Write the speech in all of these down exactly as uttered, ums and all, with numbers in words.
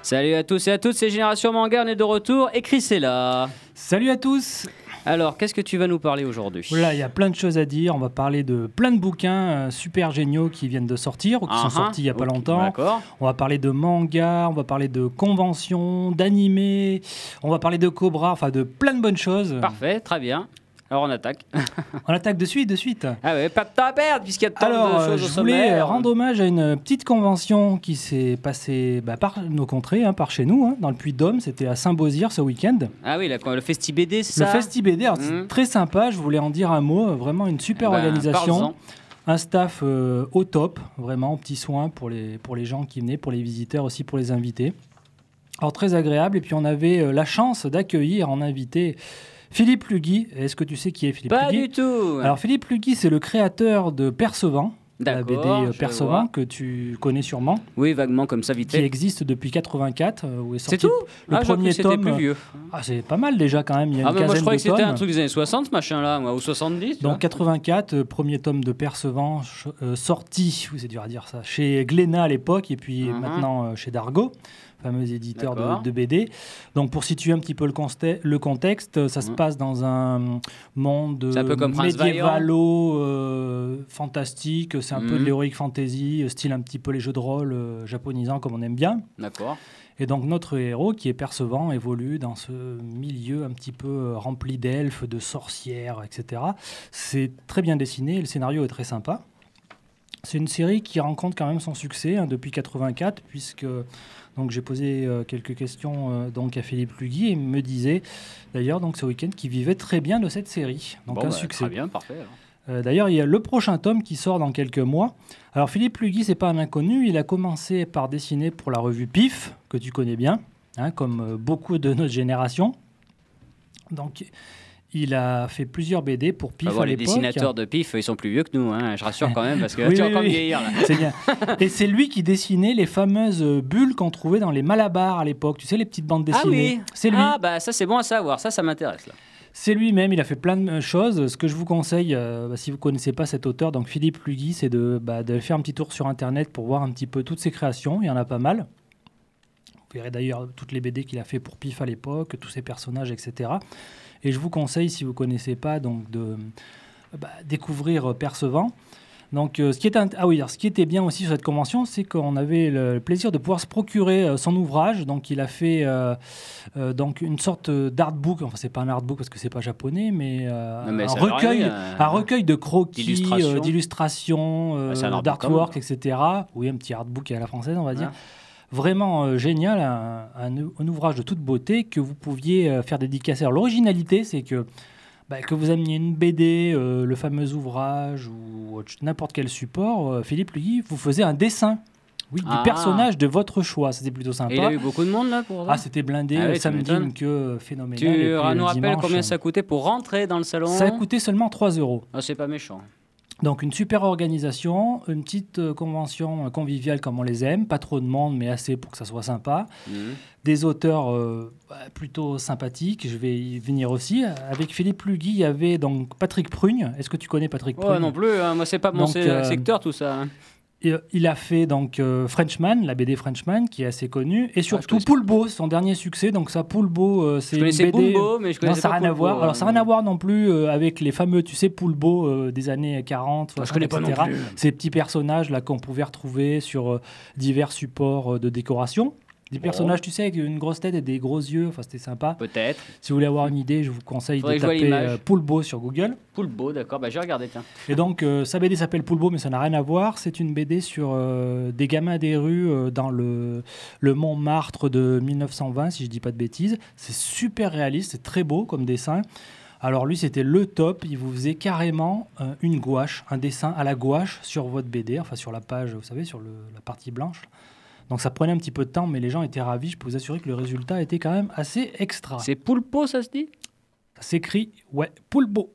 Salut à tous et à toutes, c'est Génération Manga, on est de retour et Chris est là. Salut à tous. Alors, qu'est-ce que tu vas nous parler aujourd'hui ? Voilà, il y a plein de choses à dire. On va parler de plein de bouquins euh, super géniaux qui viennent de sortir ou qui uh-huh. sont sortis il n'y a pas okay, longtemps. D'accord. On va parler de manga, on va parler de conventions, d'animés, on va parler de Cobra, enfin de plein de bonnes choses. Parfait, très bien. Alors on attaque. On attaque de suite, de suite. Ah ouais, pas de temps à perdre puisqu'il y a tant Alors, de choses je au sommaire. voulais euh, rendre hommage à une petite convention qui s'est passée bah, par nos contrées, hein, par chez nous, hein, dans le Puy-de-Dôme. C'était à Saint-Beauzire ce week-end. Ah oui, la, le Festi B D, c'est ça ? Le Festi B D, alors, mmh. c'est très sympa. Je voulais en dire un mot. Vraiment une super eh ben, organisation. Parle-en. Un staff euh, au top, vraiment, petits soins pour les, pour les gens qui venaient, pour les visiteurs aussi, pour les invités. Alors très agréable. Et puis on avait euh, la chance d'accueillir en invité Philippe Lugui. Est-ce que tu sais qui est Philippe Pas Lugui ? du tout. Alors Philippe Lugui, c'est le créateur de Percevant, la B D Percevant que tu connais sûrement. Oui, vaguement comme ça, vite fait. Qui existe depuis quatre-vingt-quatre. Euh, où est sorti c'est tout le ah, premier tome. Plus vieux. Ah, c'est pas mal déjà quand même. Il y a ah, une mais moi je croyais que c'était tomes. un truc des années soixante, ce machin-là, moi, ou soixante-dix. Donc quatre-vingt-quatre, euh, premier tome de Percevant euh, sorti, oui, c'est dur à dire ça, chez Glénat à l'époque et puis uh-huh. maintenant euh, chez Dargaud, fameux éditeur de, de B D. Donc pour situer un petit peu le, consté- le contexte, ça mmh. se passe dans un monde médiévalo euh, fantastique, c'est un mmh. peu de l'heroic fantasy, style un petit peu les jeux de rôle euh, japonisants comme on aime bien. D'accord. Et donc notre héros, qui est Percevant, évolue dans ce milieu un petit peu rempli d'elfes, de sorcières, et cetera. C'est très bien dessiné, le scénario est très sympa. C'est une série qui rencontre quand même son succès hein, depuis quatre-vingt-quatre, puisque donc, j'ai posé euh, quelques questions euh, donc, à Philippe Lugui et il me disait d'ailleurs donc, ce week-end qu'il vivait très bien de cette série. Donc bon, un bah, succès. Très bien, parfait. Euh, d'ailleurs, il y a le prochain tome qui sort dans quelques mois. Alors Philippe Lugui, c'est pas un inconnu. Il a commencé par dessiner pour la revue P I F, que tu connais bien, hein, comme euh, beaucoup de notre génération. Donc il a fait plusieurs B D pour P I F ah bon, à les l'époque. Les dessinateurs de P I F, ils sont plus vieux que nous, hein, je rassure quand même, parce que oui, tu vas oui, encore oui. vieillir. Là. C'est bien. Et c'est lui qui dessinait les fameuses bulles qu'on trouvait dans les Malabars à l'époque. Tu sais, les petites bandes dessinées. Ah oui. C'est lui. Ah bah ça c'est bon à savoir, ça ça m'intéresse là. C'est lui-même, il a fait plein de choses. Ce que je vous conseille, euh, bah, si vous ne connaissez pas cet auteur, donc Philippe Lugui, c'est de, bah, de faire un petit tour sur Internet pour voir un petit peu toutes ses créations. Il y en a pas mal. Vous verrez d'ailleurs toutes les B D qu'il a fait pour P I F à l'époque, tous ses personnages, et cetera. Et je vous conseille, si vous ne connaissez pas, donc, de bah, découvrir Percevant. Donc, euh, ce, qui était int- ah oui, alors, ce qui était bien aussi sur cette convention, c'est qu'on avait le plaisir de pouvoir se procurer euh, son ouvrage. Donc, il a fait euh, euh, donc, une sorte d'artbook. Enfin, c'est pas un artbook parce que c'est pas japonais, mais, euh, non, mais un, recueil, rien, euh, un recueil de croquis, d'illustrations, euh, d'illustrations euh, bah, d'artwork, et cetera. Oui, un petit artbook à la française, on va dire. Ouais. Vraiment euh, génial, un, un, un ouvrage de toute beauté que vous pouviez euh, faire dédicacer. Alors, l'originalité, c'est que Bah, que vous ameniez une B D, euh, le fameux ouvrage ou n'importe quel support, euh, Philippe Lugui vous faisait un dessin oui, ah. du personnage de votre choix. C'était plutôt sympa. Et il a eu beaucoup de monde là pour ça. Ah, c'était blindé, ah, oui, samedi, une queue phénoménale. Tu et puis, nous rappelles dimanche, combien ça coûtait pour rentrer dans le salon ? Ça a coûté seulement trois euros. Ah, c'est pas méchant. Donc une super organisation, une petite euh, convention euh, conviviale comme on les aime, pas trop de monde mais assez pour que ça soit sympa. Mmh. Des auteurs euh, bah, plutôt sympathiques, je vais y venir aussi. Avec Philippe Lugui, il y avait donc Patrick Prugne. Est-ce que tu connais Patrick Prugne ? Ouais, non plus, hein. Moi c'est pas mon donc, euh, secteur tout ça. Hein. Il a fait donc euh, Frenchman, la B D Frenchman, qui est assez connue, et surtout ah, Poulbo, son dernier succès. Donc ça, Poulbo, euh, c'est je une B D. Poulbo, mais je connaissais non, ça pas rien à Poulbo, voir. hein. Alors ça n'a rien à voir non plus euh, avec les fameux, tu sais, Poulbo euh, des années quarante, soixante, je connais pas et cetera. Non plus. Ces petits personnages là qu'on pouvait retrouver sur euh, divers supports euh, de décoration. Des personnages, oh. tu sais, avec une grosse tête et des gros yeux. Enfin, c'était sympa. Peut-être. Si vous voulez avoir une idée, je vous conseille Faudrait de taper euh, Poulbo sur Google. Poulbo, d'accord. Bah, j'ai regardé, tiens. Et donc, euh, sa B D s'appelle Poulbo, mais ça n'a rien à voir. C'est une B D sur euh, des gamins des rues euh, dans le, le Montmartre de mille neuf cent vingt, si je ne dis pas de bêtises. C'est super réaliste, c'est très beau comme dessin. Alors lui, c'était le top. Il vous faisait carrément euh, une gouache, un dessin à la gouache sur votre B D, enfin sur la page, vous savez, sur le, la partie blanche. Donc ça prenait un petit peu de temps, mais les gens étaient ravis. Je peux vous assurer que le résultat était quand même assez extra. C'est Poulpo, ça se dit ? Ça s'écrit, ouais, Poulbo.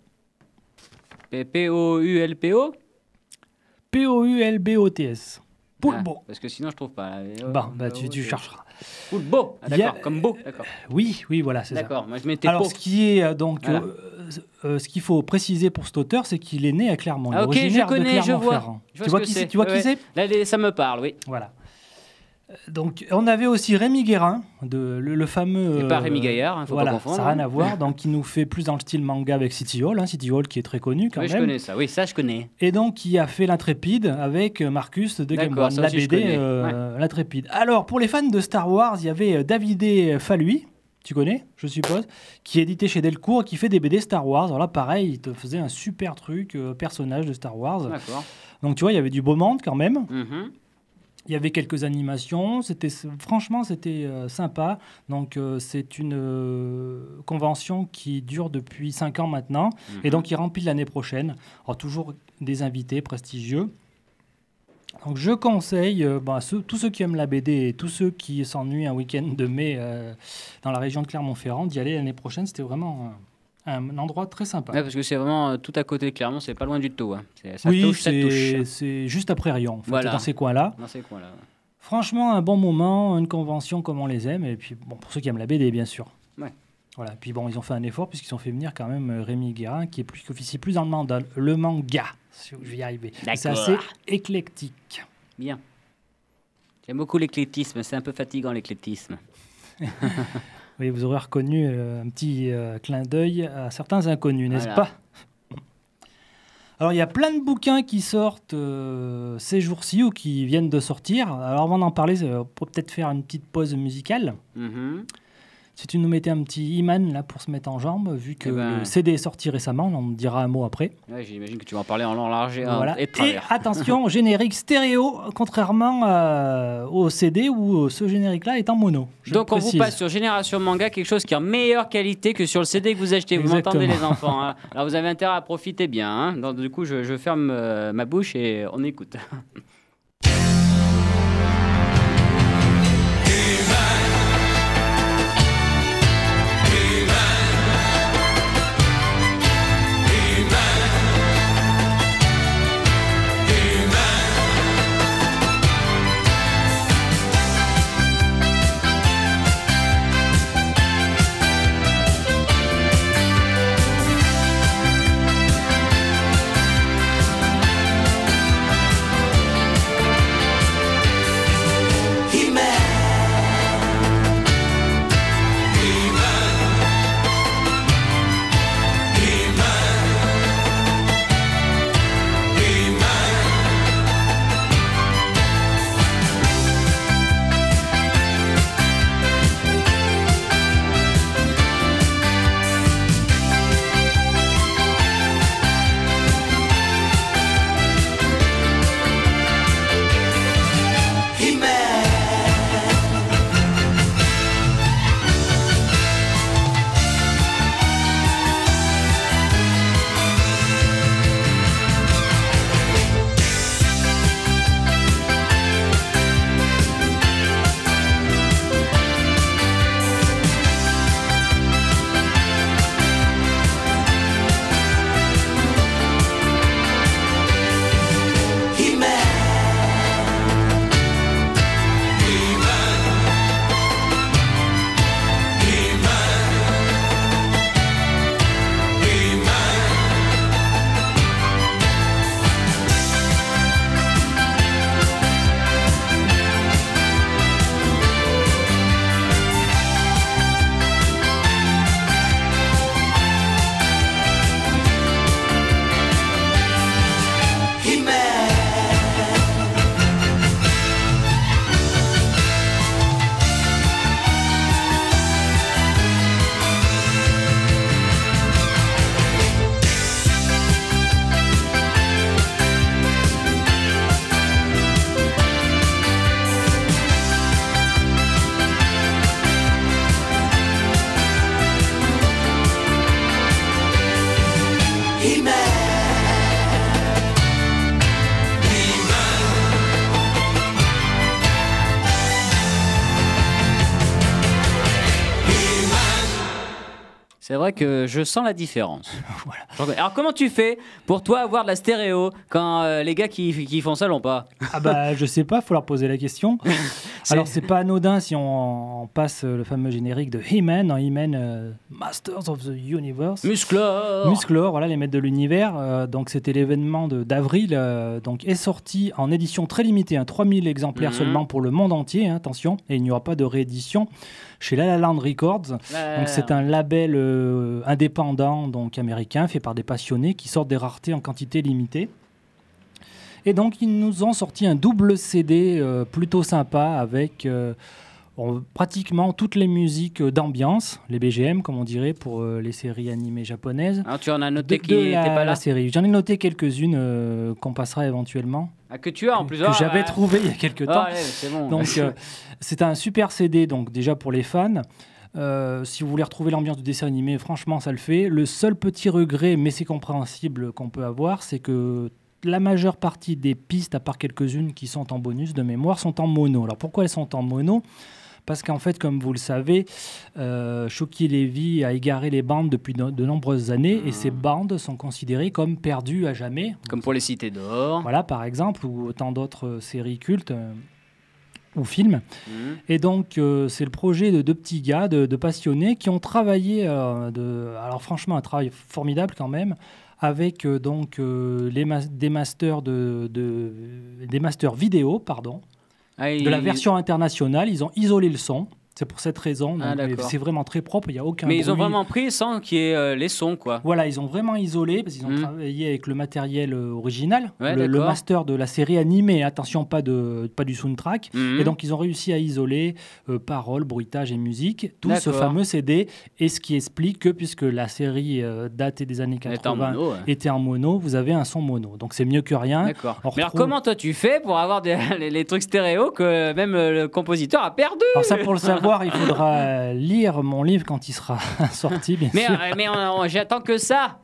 P O U L P O P O U L B O T S. Poulbo. Ah, parce que sinon, je trouve pas. Bon, bah, tu, tu chercheras. Poulbo, ah, d'accord, a... comme beau. D'accord. Oui, oui, voilà, c'est d'accord, ça. D'accord, moi je mettais Alors, pot. ce qui est euh, donc, voilà. euh, euh, ce qu'il faut préciser pour cet auteur, c'est qu'il est né à Clermont. Ah, ok, je connais, je vois. Je vois tu vois, qui c'est, tu vois ouais, qui c'est Là, les, ça me parle, oui. Voilà. Donc, on avait aussi Rémi Guérin, de, le, le fameux... Et pas Rémi Gaillard, il ne faut voilà, pas confondre. Ça n'a rien à voir. Donc, il nous fait plus dans le style manga avec City Hall. Hein, City Hall qui est très connu quand oui, même. Oui, je connais ça. Oui, ça, je connais. Et donc, il a fait l'Intrépide avec Marcus de Game D'accord, One, ça la aussi, je B D connais. euh, l'Intrépide. Alors, pour les fans de Star Wars, il y avait David Falluy, tu connais, je suppose, qui est édité chez Delcourt et qui fait des B D Star Wars. Alors là, pareil, il te faisait un super truc, euh, personnage de Star Wars. D'accord. Donc, tu vois, il y avait du beau monde quand même. Mm-hmm. Il y avait quelques animations, c'était franchement c'était euh, sympa. Donc euh, c'est une euh, convention qui dure depuis cinq ans maintenant Mm-hmm. et donc qui remplit l'année prochaine. Alors toujours des invités prestigieux. Donc je conseille euh, bah, ceux, tous ceux qui aiment la B D et tous ceux qui s'ennuient un week-end de mai euh, dans la région de Clermont-Ferrand d'y aller l'année prochaine. C'était vraiment euh, un endroit très sympa. Ouais, parce que c'est vraiment euh, tout à côté de Clermont, c'est pas loin du tout. Hein. C'est, ça oui, touche, ça c'est, touche. c'est juste après Rion, en fait, Voilà. dans ces coins-là. Dans ces coins-là. Ouais. Franchement, un bon moment, une convention comme on les aime, et puis bon, pour ceux qui aiment la B D, bien sûr. Ouais. Voilà. Puis bon, ils ont fait un effort puisqu'ils ont fait venir quand même euh, Rémi Guérin, qui est plus qui officie plus dans le manga, le manga. Je vais y arriver. D'accord. C'est assez éclectique. Bien. J'aime beaucoup l'éclectisme, c'est un peu fatigant l'éclectisme. Oui, vous aurez reconnu euh, un petit euh, clin d'œil à certains inconnus, n'est-ce Voilà. pas? Alors, il y a plein de bouquins qui sortent euh, ces jours-ci ou qui viennent de sortir. Alors, avant d'en parler, euh, on peut peut-être faire une petite pause musicale. Mm-hmm. Si tu nous mettais un petit Iman là pour se mettre en jambe, vu que Eh ben... le C D est sorti récemment, on en dira un mot après. Ouais, j'imagine que tu vas en parler en long, large et, Voilà. et de Et travers. attention, générique stéréo, contrairement euh, au C D où ce générique-là est en mono. Je Donc on précise. vous passe sur Génération Manga quelque chose qui est en meilleure qualité que sur le C D que vous achetez. Vous Exactement. m'entendez les enfants hein. Alors vous avez intérêt à profiter bien. Hein. Donc, du coup, je, je ferme euh, ma bouche et on écoute. He C'est vrai que je sens la différence. Voilà. Alors comment tu fais pour toi avoir de la stéréo quand euh, les gars qui, qui font ça l'ont pas? Ah bah je sais pas, faut leur poser la question. C'est- Alors c'est pas anodin si on, on passe le fameux générique de He-Man, dans He-Man euh, Masters of the Universe. Musclor. Musclor, voilà les maîtres de l'univers. Euh, donc c'était l'événement de- d'avril, euh, donc est sorti en édition très limitée, hein, trois mille exemplaires Mhm. seulement pour le monde entier, hein, attention, et il n'y aura pas de réédition chez La La Land Records. Là, Donc c'est un label euh, indépendant, donc américain, fait par des passionnés qui sortent des raretés en quantité limitée. Et donc ils nous ont sorti un double C D euh, plutôt sympa avec euh, on- pratiquement toutes les musiques d'ambiance, les B G M comme on dirait pour euh, les séries animées japonaises. Alors tu en as noté De- qui de n'était la, pas là. la série. J'en ai noté quelques-unes euh, qu'on passera éventuellement, Ah, que tu as en que, plus. que Ah, j'avais ouais. trouvé il y a quelques Ah, temps. allez, c'est bon. Donc euh, c'est un super C D, donc déjà pour les fans. Euh, si vous voulez retrouver l'ambiance du dessin animé, franchement, ça le fait. Le seul petit regret, mais c'est compréhensible, qu'on peut avoir, c'est que la majeure partie des pistes, à part quelques-unes qui sont en bonus de mémoire, sont en mono. Alors pourquoi elles sont en mono ? Parce qu'en fait, comme vous le savez, euh, Shoki Levy a égaré les bandes depuis de, de nombreuses années, et ces bandes sont considérées comme perdues à jamais. Comme pour les cités d'or. Voilà, par exemple, ou tant d'autres euh, séries cultes euh, ou films. Mhm. Et donc, euh, c'est le projet de deux petits gars, de, de passionnés, qui ont travaillé, euh, de, alors franchement, un travail formidable quand même, avec euh, donc euh, les ma- des masters de, de- des masters vidéo, pardon, Ah, de la il- version internationale. Ils ont isolé le son. C'est pour cette raison. Ah, Donc, d'accord. c'est vraiment très propre. Il y a aucun. Mais ils ont bruit. vraiment pris sans qu'il y ait euh, les sons, quoi. Voilà, ils ont vraiment isolé parce qu'ils ont Mhm. travaillé avec le matériel euh, original, Ouais, le, le d'accord. master de la série animée. Attention, pas de pas du soundtrack. Mhm. Et donc, ils ont réussi à isoler euh, paroles, bruitage et musique, tout ce D'accord. fameux C D. Et ce qui explique que, puisque la série euh, datait des années Elle est en quatre-vingts, mono, ouais. était en mono, vous avez un son mono. Donc, c'est mieux que rien. D'accord. On Mais alors retrouve- comment toi tu fais pour avoir des- les, les trucs stéréo que même euh, le compositeur a perdu? Alors, ça, pour le savoir, il faudra lire mon livre quand il sera sorti, bien Mais, sûr. euh, mais on- on- j'attends que ça.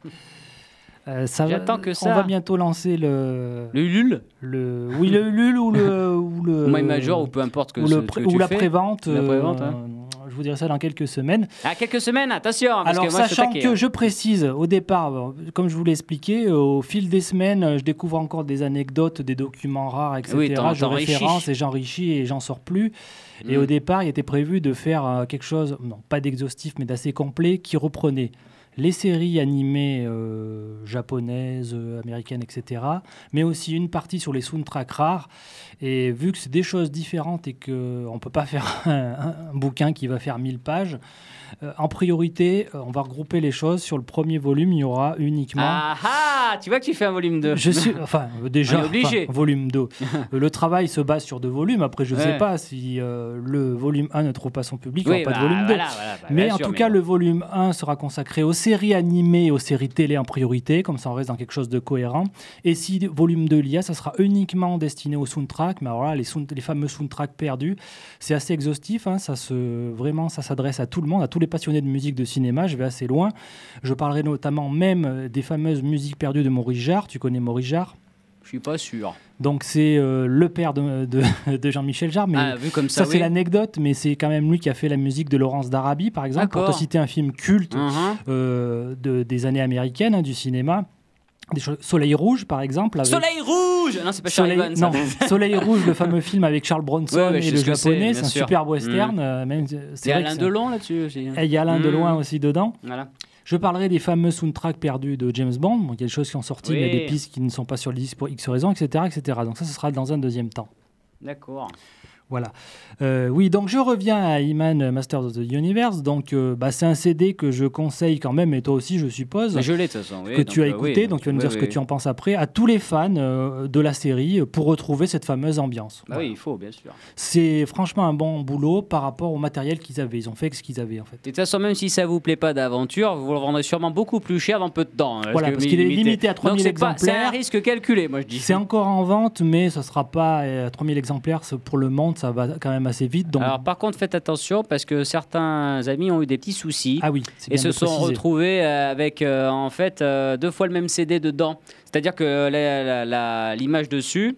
Euh, ça va- j'attends que ça. On va bientôt lancer le. Le Ulule le oui, le Ulule ou le. Ou le ou My Major ou peu importe que ou, ce le que pré- tu ou la fais. prévente. La prévente, euh, hein. Je vous dirai ça dans quelques semaines. À quelques semaines, attention. Parce Alors, que moi, je suis sachant taqué, que hein. je précise au départ, euh, comme je vous l'ai expliqué, euh, au fil des semaines, euh, je découvre encore des anecdotes, des documents rares, et cetera. Oui, t'en- je t'enrichis. référence et j'enrichis et j'en sors plus. Et Mm. au départ, il était prévu de faire euh, quelque chose, non pas d'exhaustif, mais d'assez complet, qui reprenait les séries animées euh, japonaises, euh, américaines, et cetera, mais aussi une partie sur les soundtracks rares. Et vu que c'est des choses différentes et qu'on ne peut pas faire un, un- un bouquin qui va faire mille pages, euh, en priorité, euh, on va regrouper les choses. Sur le premier volume, il y aura uniquement... Ah ah, tu vois que tu fais un volume deux. Je suis, enfin, euh, déjà, On est obligé. enfin, volume deux. Euh, le travail se base sur deux volumes. Après, je ne Ouais. sais pas si euh, le volume un ne trouve pas son public, il n'y Oui, aura pas bah, de volume deux. voilà, voilà, bah, Mais bien en sûr, tout mais cas, bon. le volume un sera consacré aux séries animées et aux séries télé en priorité, comme ça on reste dans quelque chose de cohérent. Et si volume deux il y a, ça sera uniquement destiné au soundtrack. Mais alors là, les, sound- les fameux soundtracks perdus, c'est assez exhaustif. Hein, ça se, vraiment, ça s'adresse à tout le monde, à tous les passionnés de musique de cinéma. Je vais assez loin. Je parlerai notamment même euh, des fameuses musiques perdues de Maurice Jarre. Tu connais Maurice Jarre? Je suis pas sûr. Donc c'est euh, le père de, de, de Jean-Michel Jarre. Mais Ah, vu comme ça, ça, c'est oui. l'anecdote, mais c'est quand même lui qui a fait la musique de Laurence d'Arabie, par exemple, pour te D'accord. citer un film culte Mhm. euh, de, des années américaines, hein, du cinéma. Des choses- Soleil Rouge, par exemple. Avec... Soleil rouge. Non, c'est pas Charlie Soleil... Evans, ça. non, Soleil Rouge, le fameux film avec Charles Bronson Ouais, ouais, et je sais le ce que c'est, japonais, bien c'est un sûr. superbe western. Mm. euh, même, Il c'est y a vrai que Alain c'est- Delon là-dessus aussi. Et il y a Alain Mm. Delon aussi dedans. Voilà. Je parlerai des fameux soundtracks perdus de James Bond. Bon, il y a des choses qui sont sorties, Oui. mais des pistes qui ne sont pas sur le disque pour X raisons, et cetera, et cetera. Donc ça, ce sera dans un deuxième temps. D'accord. Voilà. Euh, oui, donc je reviens à He-Man Masters of the Universe. Donc, euh, bah, c'est un C D que je conseille quand même, et toi aussi, je suppose, Mais je l'ai de toute façon. Oui, que donc, tu as euh, écouté. oui, donc, tu vas nous oui, dire ce oui. que tu en penses après, à tous les fans euh, de la série euh, pour retrouver cette fameuse ambiance. Bah Voilà. oui, il faut, bien sûr. C'est franchement un bon boulot par rapport au matériel qu'ils avaient. Ils ont fait avec ce qu'ils avaient, en fait. Et de toute façon, même si ça vous plaît pas d'aventure, vous le vendrez sûrement beaucoup plus cher dans peu de temps. hein, Voilà, parce qu'il est limité à trois Donc, mille c'est pas- C'est un exemplaires. risque calculé, moi je dis. C'est encore en vente, mais ça ne sera pas euh, trois mille exemplaires. c'est- Pour le monde, ça va quand même assez vite. Donc... Alors, par contre, faites attention parce que certains amis ont eu des petits soucis. ah oui, c'est Et bien se de sont préciser. retrouvés euh, avec euh, en fait euh, deux fois le même C D dedans. C'est-à-dire que la- la- la- l'image dessus,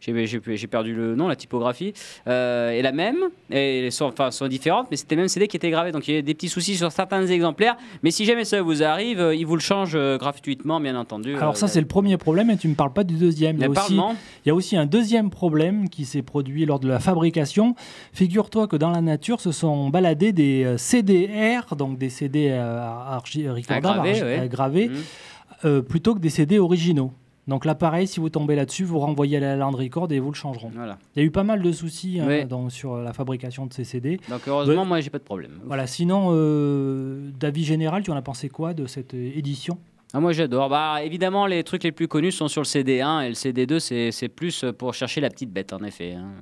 j'ai, j'ai, j'ai perdu le nom, la typographie, euh, est la même, et sont, enfin, sont différentes, mais c'était le même C D qui était gravé. Donc il y a des petits soucis sur certains exemplaires, mais si jamais ça vous arrive, euh, ils vous le changent euh, gratuitement, bien entendu. Alors euh, ça, c'est le premier problème, et tu ne me parles pas du deuxième. Il y, a aussi, il y a aussi un deuxième problème qui s'est produit lors de la fabrication. Figure-toi que dans la nature se sont baladés des C D R, donc des C D euh, archi- recordables, gravés, archi- ouais. gravés Mmh. euh, plutôt que des C D originaux. Donc là, pareil, si vous tombez là-dessus, vous renvoyez à la Land Record et vous le changeront. Voilà. Il y a eu pas mal de soucis hein, Oui. dans, sur la fabrication de ces C D. Donc heureusement, Ouais. moi, j'ai pas de problème. Voilà. Sinon, euh, d'avis général, tu en as pensé quoi de cette euh, édition ? Ah, moi j'adore. Bah, évidemment, les trucs les plus connus sont sur le C D un et le C D deux, c'est, c'est plus pour chercher la petite bête, en effet. Hein.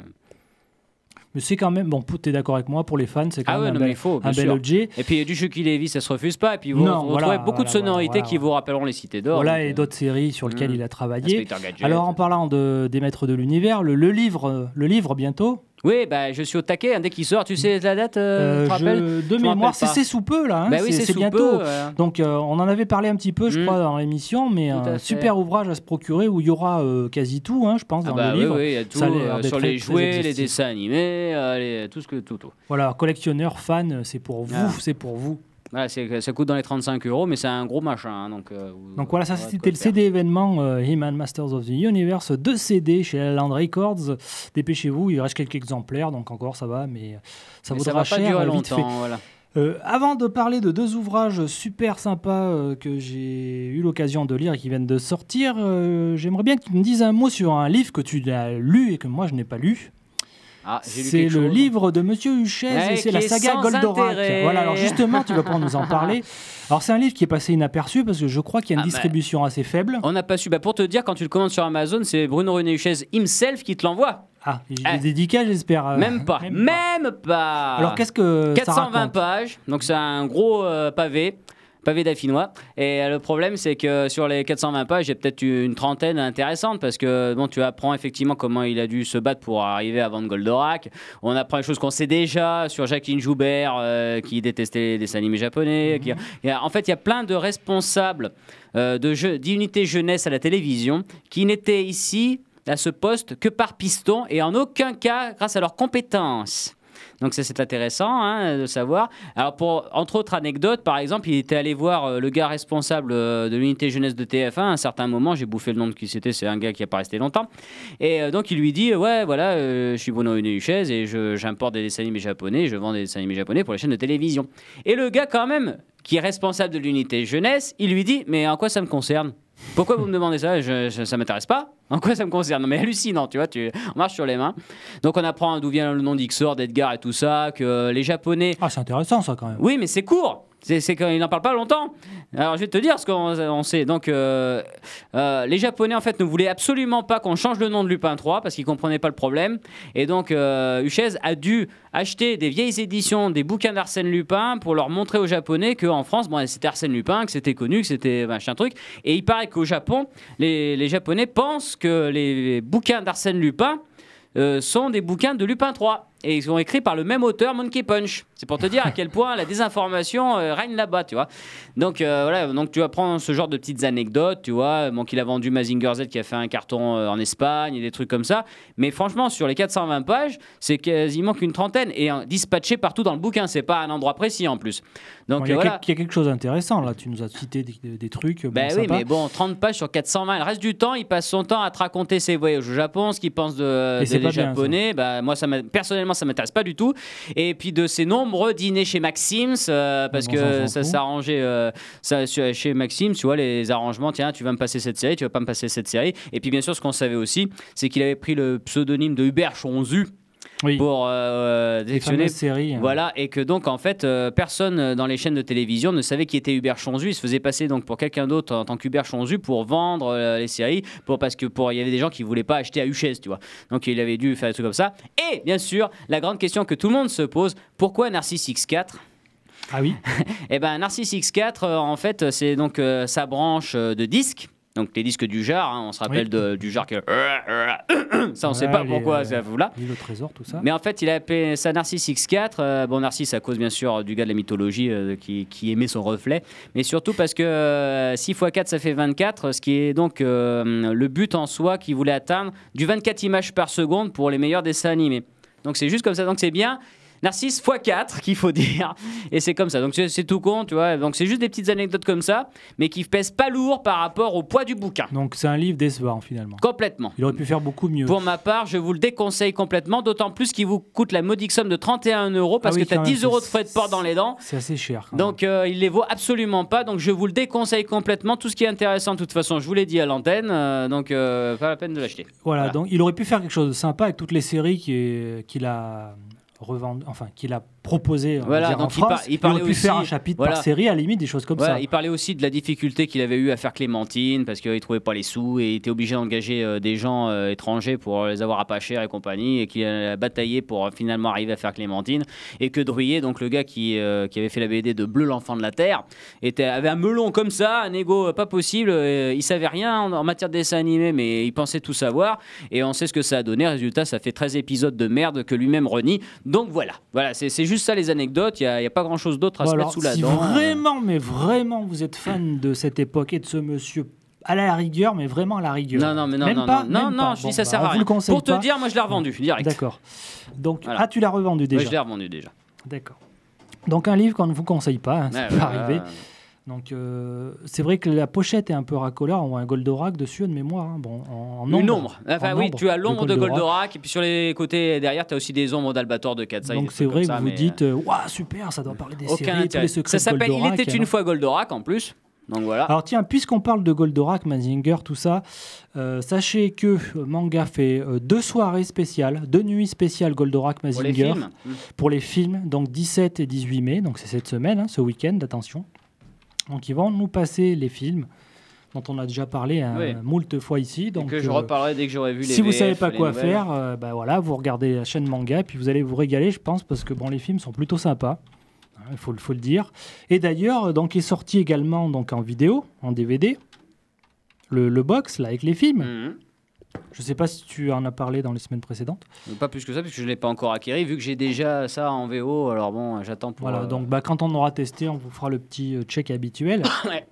Mais c'est quand même, bon, tu es d'accord avec moi, pour les fans, c'est quand Ah même ouais, un, non, bel, mais il faut, bien un bel sûr. objet. Et puis du Chucky Levy, ça se refuse pas. Et puis vous Non, retrouvez voilà, beaucoup de voilà, sonorités voilà, qui voilà. vous rappelleront les cités d'or. Voilà, donc, et euh, d'autres séries sur lesquelles mmh. il a travaillé. Inspecteur Gadget. Alors, en parlant de, des maîtres de l'univers, le, le livre, le livre bientôt. Oui, bah, je suis au taquet. Hein, dès qu'il sort, tu sais la date, Euh, euh, tu te rappelles je- de Je me mémoire, rappelle c'est, pas. c'est sous peu là, hein, Bah oui, c'est, c'est c'est sous bientôt. peu, ouais. Donc, euh, on en avait parlé un petit peu, je Mm. crois, dans l'émission, mais Tout à un fait. super ouvrage à se procurer où il y aura euh, quasi tout, hein, je pense, Ah dans bah le oui, livre. oui, il y a tout Ça a l'air euh, d'être sur très, les très jouets, les exhaustif. dessins animés, euh, les- tout ce que tout. tout. Voilà, collectionneur, fan, c'est pour vous, Ah. c'est pour vous. Voilà, c'est, ça coûte dans les trente-cinq euros, mais c'est un gros machin. Hein, donc, euh, vous- Donc voilà, ça vous aurez de c'était quoi le faire. C D événement euh, He-Man Masters of the Universe, deux C D chez la Land Records. Dépêchez-vous, il reste quelques exemplaires, donc encore ça va, mais ça Mais vaudra ça va cher pas durer euh, vite fait. longtemps. Voilà. Euh, avant de parler de deux ouvrages super sympas euh, que j'ai eu l'occasion de lire et qui viennent de sortir, euh, j'aimerais bien que tu me dises un mot sur un livre que tu as lu et que moi je n'ai pas lu. Ah, j'ai lu C'est quelque le chose. livre de Monsieur Huchez Ouais, et c'est qui la est saga sans Goldorak. intérêt. Voilà, alors justement, tu vas pouvoir nous en parler. Alors c'est un livre qui est passé inaperçu parce que je crois qu'il y a une Ah, bah, distribution assez faible. On n'a pas su. Bah, pour te dire, quand tu le commandes sur Amazon, c'est Bruno René Huchez himself qui te l'envoie. Ah, j'ai Eh. des dédicats, j'espère. euh, Même pas. même pas. Même pas. Alors qu'est-ce que quatre cent vingt ça raconte pages, donc c'est un gros euh, pavé, pavé d'affinois. Et euh, le problème, c'est que sur les quatre cent vingt pages, il y a peut-être une trentaine intéressantes parce que bon, tu apprends effectivement comment il a dû se battre pour arriver à vendre Goldorak. On apprend les choses qu'on sait déjà sur Jacqueline Joubert euh, qui détestait les dessins animés japonais. Mhm. qui- il y a- en fait, il y a plein de responsables euh, de jeux, d'unités jeunesse à la télévision qui n'étaient ici à ce poste que par piston et en aucun cas grâce à leurs compétences. Donc ça, c'est intéressant hein, de savoir. Alors pour entre autres anecdotes, par exemple, il était allé voir euh, le gars responsable euh, de l'unité jeunesse de T F un à un certain moment. J'ai bouffé le nom de qui c'était. C'est un gars qui n'a pas resté longtemps. Et euh, donc il lui dit ouais voilà, euh, je suis Bruno Huchez et je, j'importe des dessins animés japonais, je vends des dessins animés japonais pour les chaînes de télévision. Et le gars quand même qui est responsable de l'unité jeunesse, il lui dit mais en quoi ça me concerne ? Pourquoi vous me demandez ça je, je, Ça m'intéresse pas. En quoi ça me concerne? Non, mais hallucinant, tu vois, tu, on marche sur les mains. Donc on apprend d'où vient le nom d'Ixor, d'Edgar et tout ça, que les Japonais... Ah, c'est intéressant ça quand même. Oui, mais c'est court. C'est, c'est qu'il n'en parle pas longtemps. Alors je vais te dire ce qu'on on sait. Donc euh, euh, les Japonais en fait ne voulaient absolument pas qu'on change le nom de Lupin trois parce qu'ils comprenaient pas le problème. Et donc euh, Huchez a dû acheter des vieilles éditions des bouquins d'Arsène Lupin pour leur montrer aux Japonais qu'en France, bon, c'était Arsène Lupin, que c'était connu, que c'était machin truc. Et il paraît qu'au Japon, les, les Japonais pensent que les bouquins d'Arsène Lupin euh, sont des bouquins de Lupin trois. Et ils sont écrits par le même auteur, Monkey Punch. C'est pour te dire à quel point la désinformation euh, règne là-bas, tu vois. Donc euh, voilà, donc tu apprends ce genre de petites anecdotes, tu vois. Bon, qu'il a vendu Mazinger Z qui a fait un carton euh, en Espagne et des trucs comme ça. Mais franchement, sur les quatre cent vingt pages, c'est quasiment qu'une trentaine et euh, dispatché partout dans le bouquin. C'est pas un endroit précis en plus. Donc Bon, il, y a euh, voilà. quel- il y a quelque chose d'intéressant là. Tu nous as cité des, des- des trucs. Bon, Ben oui, sympa. mais bon, trente pages sur quatre cent vingt. Le reste du temps, il passe son temps à te raconter ses voyages au Japon, ce qu'il pense de, Et c'est des pas bien, Japonais. Ben, moi, ça m'a- personnellement, ça m'intéresse pas du tout. Et puis de ses nombreux dîners chez Maxim's, euh, parce Bon, ça, on que s'en ça fout. s'arrangeait euh, ça, sur- chez Maxim's, tu vois, les arrangements. Tiens, tu vas me passer cette série, tu vas pas me passer cette série. Et puis bien sûr, ce qu'on savait aussi, c'est qu'il avait pris le pseudonyme de Hubert Chonzu Oui. pour euh, Les sélectionner. fameuses séries. hein. Voilà, et que donc en fait, euh, personne dans les chaînes de télévision ne savait qui était Hubert Chonzu. Il se faisait passer donc pour quelqu'un d'autre en tant qu'Hubert Chonzu pour vendre euh, les séries, pour, parce que pour il y avait des gens qui voulaient pas acheter à Huchez, tu vois. Donc il avait dû faire des trucs comme ça. Et bien sûr, la grande question que tout le monde se pose, pourquoi Narcisse X quatre? Ah oui. Eh ben Narcisse X quatre, euh, en fait, c'est donc euh, sa branche euh, de disque. Donc les disques du Jar, hein, on se rappelle Oui. de, du Jar que... Ça, on ne sait Ouais, pas les, pourquoi euh, ça fout là. Le trésor, tout ça. Mais en fait, il a appelé ça Narcisse X quatre. Euh, bon, Narcisse à cause, bien sûr, du gars de la mythologie euh, qui, qui aimait son reflet. Mais surtout parce que euh, six fois quatre, ça fait vingt-quatre. Ce qui est donc euh, le but en soi qu'il voulait atteindre, du vingt-quatre images par seconde pour les meilleurs dessins animés. Donc c'est juste comme ça. Donc c'est bien. Narcisse fois quatre qu'il faut dire, et c'est comme ça, donc c'est, c'est tout con, tu vois, donc c'est juste des petites anecdotes comme ça, mais qui pèsent pas lourd par rapport au poids du bouquin. Donc c'est un livre décevant finalement. Complètement. Il aurait pu faire beaucoup mieux. Pour ma part, je vous le déconseille complètement, d'autant plus qu'il vous coûte la modique somme de trente et un euros, parce Ah oui, que tu as quand même, dix euros de c'est- frais de port dans les dents, C'est assez cher. quand donc euh, il les vaut absolument pas, donc je vous le déconseille complètement, tout ce qui est intéressant de toute façon, je vous l'ai dit à l'antenne, euh, donc euh, pas la peine de l'acheter. même. Voilà, Voilà. donc il aurait pu faire quelque chose de sympa avec toutes les séries qui est- qu'il a revendu, enfin qu'il a proposé. on va Voilà, dire, donc en il par- France. il parlait aurait pu faire aussi- un chapitre voilà. par série, à la limite des choses comme Voilà, ça. il parlait aussi de la difficulté qu'il avait eu à faire Clémentine parce qu'il trouvait pas les sous et il était obligé d'engager euh, des gens euh, étrangers pour les avoir à pas cher et compagnie, et qu'il a bataillé pour euh, finalement arriver à faire Clémentine, et que Druillet, donc le gars qui, euh, qui avait fait la B D de Bleu l'enfant de la terre, était, avait un melon comme ça, un ego euh, pas possible, euh, il savait rien en, en matière de dessin animé, mais il pensait tout savoir, et on sait ce que ça a donné. Résultat, ça fait treize épisodes de merde que lui-même renie. Donc voilà, voilà, c'est, c'est juste ça les anecdotes, il n'y a, il y a pas grand chose d'autre à Bon, se alors, mettre sous la si dent. vraiment, mais vraiment, vous êtes fan de cette époque et de ce monsieur, à la rigueur, mais vraiment à la rigueur. Non, non, mais non, Même non, pas, non, même non, pas. je Bon, dis ça bah, sert on à vous rien. le conseille Pour te pas. dire, moi je l'ai revendu, direct. D'accord. Donc, Voilà. ah, tu l'as revendu Ouais, déjà. je l'ai revendu déjà. D'accord. Donc un livre qu'on ne vous conseille pas, hein, ça Ouais, peut ouais, arriver. ouais. Donc euh, c'est vrai que la pochette est un peu racoleur. On voit un Goldorak dessus de mémoire. hein. Bon, en, en Une ombre. ombre. Enfin En oui, ombre, tu as l'ombre le de Goldorak, et puis sur les côtés derrière, tu as aussi des ombres d'Albator de Katsai. Donc des c'est trucs vrai comme que ça, vous mais, dites, euh, waouh super, ça doit parler des aucun séries, tous intérêt. les secrets Ça de s'appelle Goldorak. Il était hein. une fois Goldorak en plus. Donc voilà. Alors tiens, puisqu'on parle de Goldorak, Mazinger, tout ça, euh, sachez que euh, Manga fait euh, deux soirées spéciales, deux nuits spéciales Goldorak pour les Mazinger films. Hmm. pour les films, donc dix-sept et dix-huit mai, donc c'est cette semaine, hein, ce week-end, attention. Donc ils vont nous passer les films dont on a déjà parlé hein, Oui. moult fois ici. Et Donc que je euh, reparlerai dès que j'aurai vu les si vous V F, savez pas les quoi nouvelles. faire, euh, bah voilà, vous regardez la chaîne Manga et puis vous allez vous régaler, je pense, parce que bon, les films sont plutôt sympas. Il faut, faut le dire. Et d'ailleurs, donc, est sorti également donc, en vidéo, en D V D, le, le box là, avec les films. Mhm. Je ne sais pas si tu en as parlé dans les semaines précédentes. Pas plus que ça, parce que je ne l'ai pas encore acquéri, vu que j'ai déjà ça en V O. Alors bon, j'attends pour. Voilà, euh, donc bah, quand on aura testé, on vous fera le petit euh, check habituel. Ouais.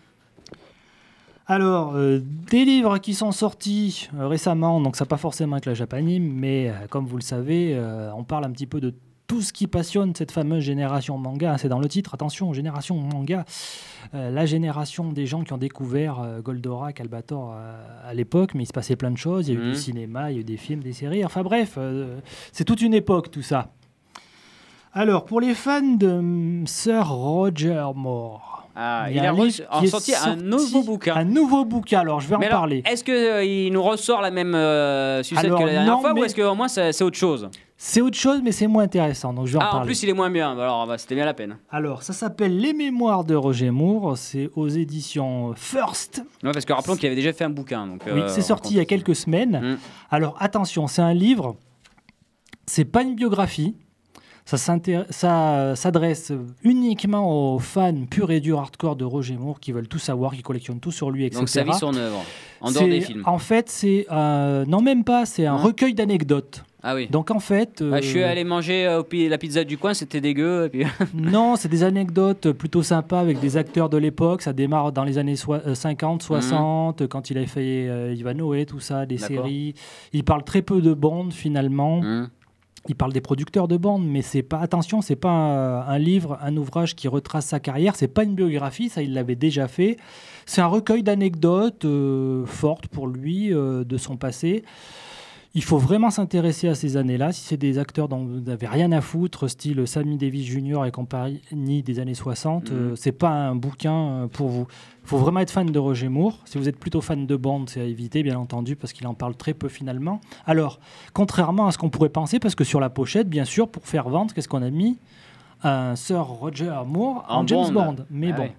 Alors, euh, des livres qui sont sortis euh, récemment, donc ça n'a pas forcément avec la Japanime, mais euh, comme vous le savez, euh, on parle un petit peu de tout ce qui passionne cette fameuse génération manga. C'est dans le titre, attention, génération manga. Euh, la génération des gens qui ont découvert euh, Goldorak, Albator euh, à l'époque, mais il se passait plein de choses. Il y a eu Mhm. du cinéma, il y a eu des films, des séries. Enfin bref, euh, c'est toute une époque tout ça. Alors, pour les fans de hum, Sir Roger Moore, Ah, il il y a a un re- livre en qui est sorti un sorti, nouveau bouquin. un nouveau bouquin, alors je vais en Mais alors, parler. est-ce qu'il nous ressort la même euh, sucette Alors, que la dernière non, fois, ou mais- est-ce qu'au moins c'est, c'est autre chose? C'est autre chose, mais c'est moins intéressant, donc je vais en Ah, en parler. plus il est moins bien, alors bah, c'était bien la peine. Alors, ça s'appelle Les Mémoires de Roger Moore, c'est aux éditions First. Ouais, parce que rappelons qu'il avait déjà fait un bouquin. Donc, Oui, euh, c'est sorti il y a quelques semaines. Mm. Alors, attention, c'est un livre, c'est pas une biographie. Ça, s'intér- ça s'adresse uniquement aux fans purs et durs hardcore de Roger Moore qui veulent tout savoir, qui collectionnent tout sur lui, et cetera. Donc sa vie, son œuvre, en dehors des C'est- films. En fait, c'est euh, non même pas, c'est un Non. recueil d'anecdotes. Ah oui. Donc en fait, Ah, je suis euh, allé manger euh, au pi- la pizza du coin, c'était dégueu. Et puis... non, c'est des anecdotes plutôt sympas avec des acteurs de l'époque. Ça démarre dans les années soi- euh, cinquante, soixante, quand il a fait euh, Ivanhoe, tout ça, des D'accord. séries. Il parle très peu de Bond finalement. Hum. Il parle des producteurs de Bond, mais c'est pas, attention, c'est pas un, un livre, un ouvrage qui retrace sa carrière. C'est pas une biographie, ça il l'avait déjà fait. C'est un recueil d'anecdotes euh, fortes pour lui euh, de son passé. Il faut vraiment s'intéresser à ces années-là. Si c'est des acteurs dont vous n'avez rien à foutre, style Sammy Davis junior et compagnie des années soixante, Mhm. euh, c'est pas un bouquin euh, pour vous. Il faut vraiment être fan de Roger Moore. Si vous êtes plutôt fan de Bond, c'est à éviter, bien entendu, parce qu'il en parle très peu finalement. Alors, contrairement à ce qu'on pourrait penser, parce que sur la pochette, bien sûr, pour faire vendre, qu'est-ce qu'on a mis? Un Sir Roger Moore en, En James Bond. Bond. Mais Ah bon, ouais.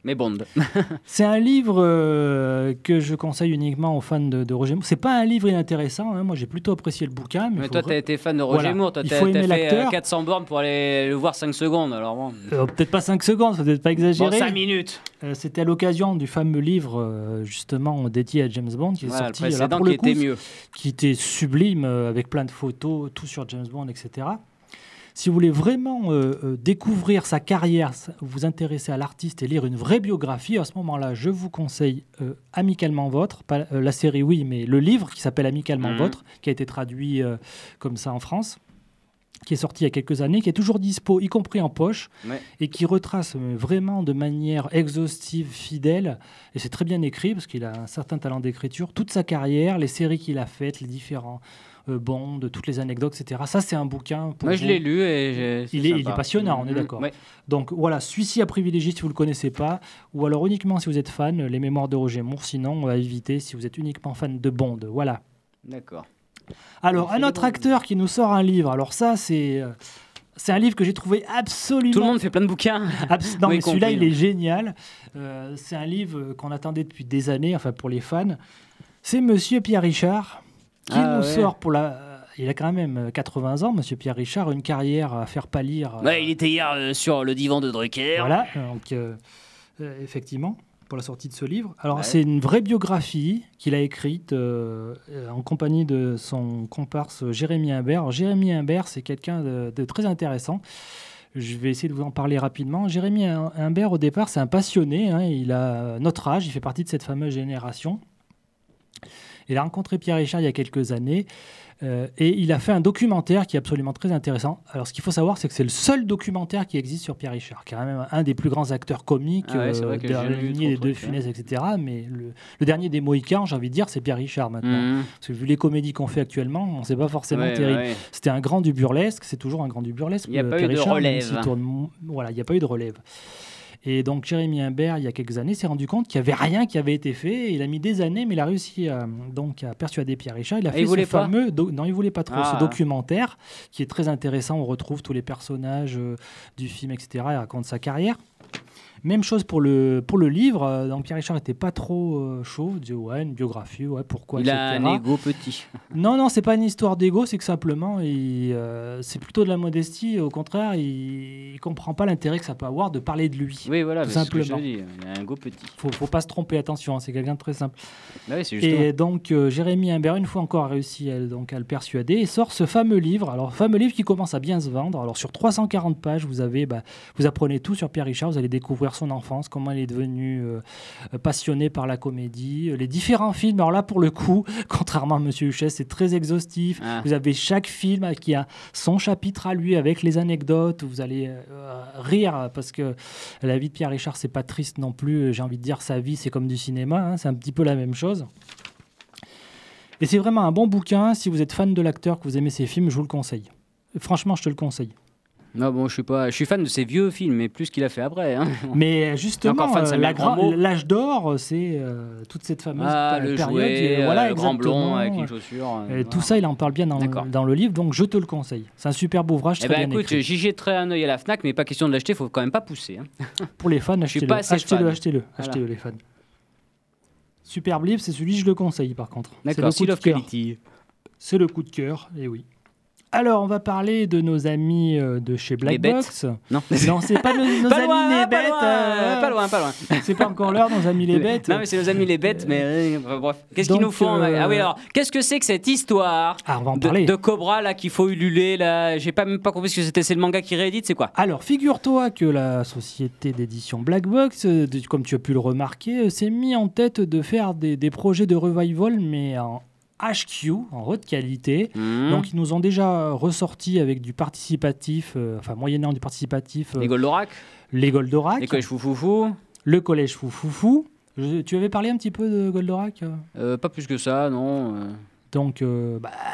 Mais Bond. C'est un livre euh, que je conseille uniquement aux fans de, de Roger Moore. C'est pas un livre inintéressant, hein. Moi j'ai plutôt apprécié le bouquin. Mais, mais faut toi, re... t'as été fan de Roger voilà. Moore. Toi, Il t'as, faut t'as aimer fait l'acteur. euh, quatre cents bornes pour aller le voir cinq secondes. Alors bon. Euh, peut-être pas cinq secondes, faut peut-être pas exagérer. Bon, cinq minutes. Euh, c'était à l'occasion du fameux livre euh, justement dédié à James Bond qui est Voilà, sorti le là, précédent pour qui le coup, était mieux. qui était sublime euh, avec plein de photos, tout sur James Bond, et cetera. Si vous voulez vraiment euh, euh, découvrir sa carrière, vous intéresser à l'artiste et lire une vraie biographie, à ce moment-là, je vous conseille euh, Amicalement Vôtre, pas euh, la série oui, mais le livre qui s'appelle Amicalement Mmh. Vôtre, qui a été traduit euh, comme ça en France, qui est sorti il y a quelques années, qui est toujours dispo, y compris en poche, Ouais. et qui retrace euh, vraiment de manière exhaustive, fidèle, et c'est très bien écrit, parce qu'il a un certain talent d'écriture, toute sa carrière, les séries qu'il a faites, les différents euh, Bonds, toutes les anecdotes, et cetera. Ça, c'est un bouquin pour Moi, vous. je l'ai lu et j'ai- c'est Il est, il sympa. est passionnant, on est Mmh. d'accord. Ouais. Donc voilà, celui-ci à privilégier si vous ne le connaissez pas, ou alors uniquement si vous êtes fan, Les Mémoires de Roger Moore, sinon à éviter si vous êtes uniquement fan de Bond. Voilà. D'accord. Alors, Il fait un des autre bons acteur qui nous sort un livre. Alors ça, c'est... euh, C'est un livre que j'ai trouvé absolument... Tout le monde fait plein de bouquins. Abs- non, Oui, mais celui-là, compris. il est génial. Euh, c'est un livre qu'on attendait depuis des années, enfin pour les fans. C'est Monsieur Pierre Richard qui Ah, nous ouais. sort pour la... Il a quand même quatre-vingts ans, Monsieur Pierre Richard, une carrière à faire pâlir. euh, Ouais, il était hier euh, sur le divan de Drucker. Voilà, donc euh, euh, effectivement, pour la sortie de ce livre. Alors, Ouais. c'est une vraie biographie qu'il a écrite euh, euh, en compagnie de son comparse Jérémy Imbert. Alors, Jérémy Imbert, c'est quelqu'un de, de très intéressant. Je vais essayer de vous en parler rapidement. Jérémy Imbert, au départ, c'est un passionné. Hein, il a notre âge, il fait partie de cette fameuse génération. Il a rencontré Pierre Richard il y a quelques années euh, et il a fait un documentaire qui est absolument très intéressant. Alors, ce qu'il faut savoir, c'est que c'est le seul documentaire qui existe sur Pierre Richard, qui est quand même un des plus grands acteurs comiques Ah ouais, c'est vrai que de j'ai la jamais vu lignée des trop deux de trucs, Funès, et cetera. Mais le, le dernier des Mohicans, j'ai envie de dire, c'est Pierre Richard maintenant. Mmh. Parce que vu les comédies qu'on fait actuellement, c'est pas forcément Ouais, terrible. ouais. C'était un grand du burlesque, c'est toujours un grand du burlesque. Il y a euh, pas eu Pierre de Richard, même relève. s'il tourne- Voilà, il n'y a pas eu de relève. Et donc Jérémy Imbert, il y a quelques années, s'est rendu compte qu'il n'y avait rien qui avait été fait. Il a mis des années, mais il a réussi à, donc, à persuader Pierre Richard. Il a Et fait il ce voulait pas fameux... do- Non, il voulait pas trop. Ah. Ce documentaire, qui est très intéressant. On retrouve tous les personnages euh, du film, et cetera. Il raconte sa carrière. Même chose pour le, pour le livre. Euh, Donc Pierre Richard n'était pas trop euh, chaud. Il disait, ouais, une biographie, ouais, pourquoi, Il et a cetera. un ego petit. Non, non, c'est pas une histoire d'ego, c'est que simplement, il, euh, c'est plutôt de la modestie. Au contraire, il, il comprend pas l'intérêt que ça peut avoir de parler de lui. Oui, voilà, Tout mais c'est ce que je simplement. te dis. Il a un ego petit. Faut, faut pas se tromper, attention, hein, c'est quelqu'un de très simple. Bah oui, c'est justement. Et donc, euh, Jérémy Imbert, une fois encore, a réussi à, donc, à le persuader et sort ce fameux livre. Alors, fameux livre qui commence à bien se vendre. Alors, sur trois cent quarante pages, vous avez, bah, vous apprenez tout sur Pierre Richard. Vous allez découvrir son enfance, comment il est devenu euh, passionné par la comédie, euh, les différents films. Alors là, pour le coup, contrairement à Monsieur Huchet, c'est très exhaustif. Ah. Vous avez chaque film euh, qui a son chapitre à lui avec les anecdotes. Vous allez euh, rire parce que la vie de Pierre Richard, c'est pas triste non plus. J'ai envie de dire, sa vie, c'est comme du cinéma. Hein, c'est un petit peu la même chose. Et c'est vraiment un bon bouquin. Si vous êtes fan de l'acteur, que vous aimez ses films, je vous le conseille. Franchement, je te le conseille. Non, bon, je suis pas. Je suis fan de ses vieux films, mais plus qu'il a fait après. Hein. Mais justement, Encore fan de euh, Samuel la gra- Rambeau. l'âge d'or, c'est euh, toute cette fameuse Ah, pa- le période. jouet, et, voilà, euh, grand blond exactement. avec une chaussure. euh, Et voilà. tout ça, il en parle bien dans, D'accord. le, dans le livre, donc je te le conseille. C'est un superbe ouvrage, Eh très ben bien écoute, écrit. j'y jetterai un œil à la Fnac, mais pas question de l'acheter, faut quand même pas pousser. Hein. Pour les fans, suis achetez-le. pas assez Achetez-le, fan. achetez-le, Voilà. achetez-le, les fans. Superbe livre, c'est celui je le conseille par contre. C'est le D'accord, coup Seal de of cœur. Quality. C'est le coup de cœur, et oui. Alors, on va parler de nos amis euh, de chez Les bêtes. Blackbox. Non, Non, c'est pas nos, nos pas amis loin, les pas bêtes. loin, euh, pas loin, pas loin. C'est pas encore l'heure, nos amis les bêtes. Non, mais c'est nos amis les bêtes, mais euh, bref. Qu'est-ce qu'ils Donc, nous font euh, Ah oui, alors, qu'est-ce que c'est que cette histoire Ah, on va en de, parler. de Cobra là qu'il faut ululer là J'ai pas même pas compris ce que c'était. C'est le manga qui réédite, c'est quoi Alors, figure-toi que la société d'édition Blackbox, euh, de- comme tu as pu le remarquer, euh, s'est mis en tête de faire des, des projets de revival, mais en H Q, en haute qualité. Mmh. Donc, ils nous ont déjà ressorti avec du participatif, euh, enfin, moyennant du participatif, euh, Les Goldorak, les Goldorak, les collèges foufoufou. le collège Foufoufou. Je- Tu avais parlé un petit peu de Goldorak euh Euh, pas plus que ça, non. euh. Donc, euh, bah,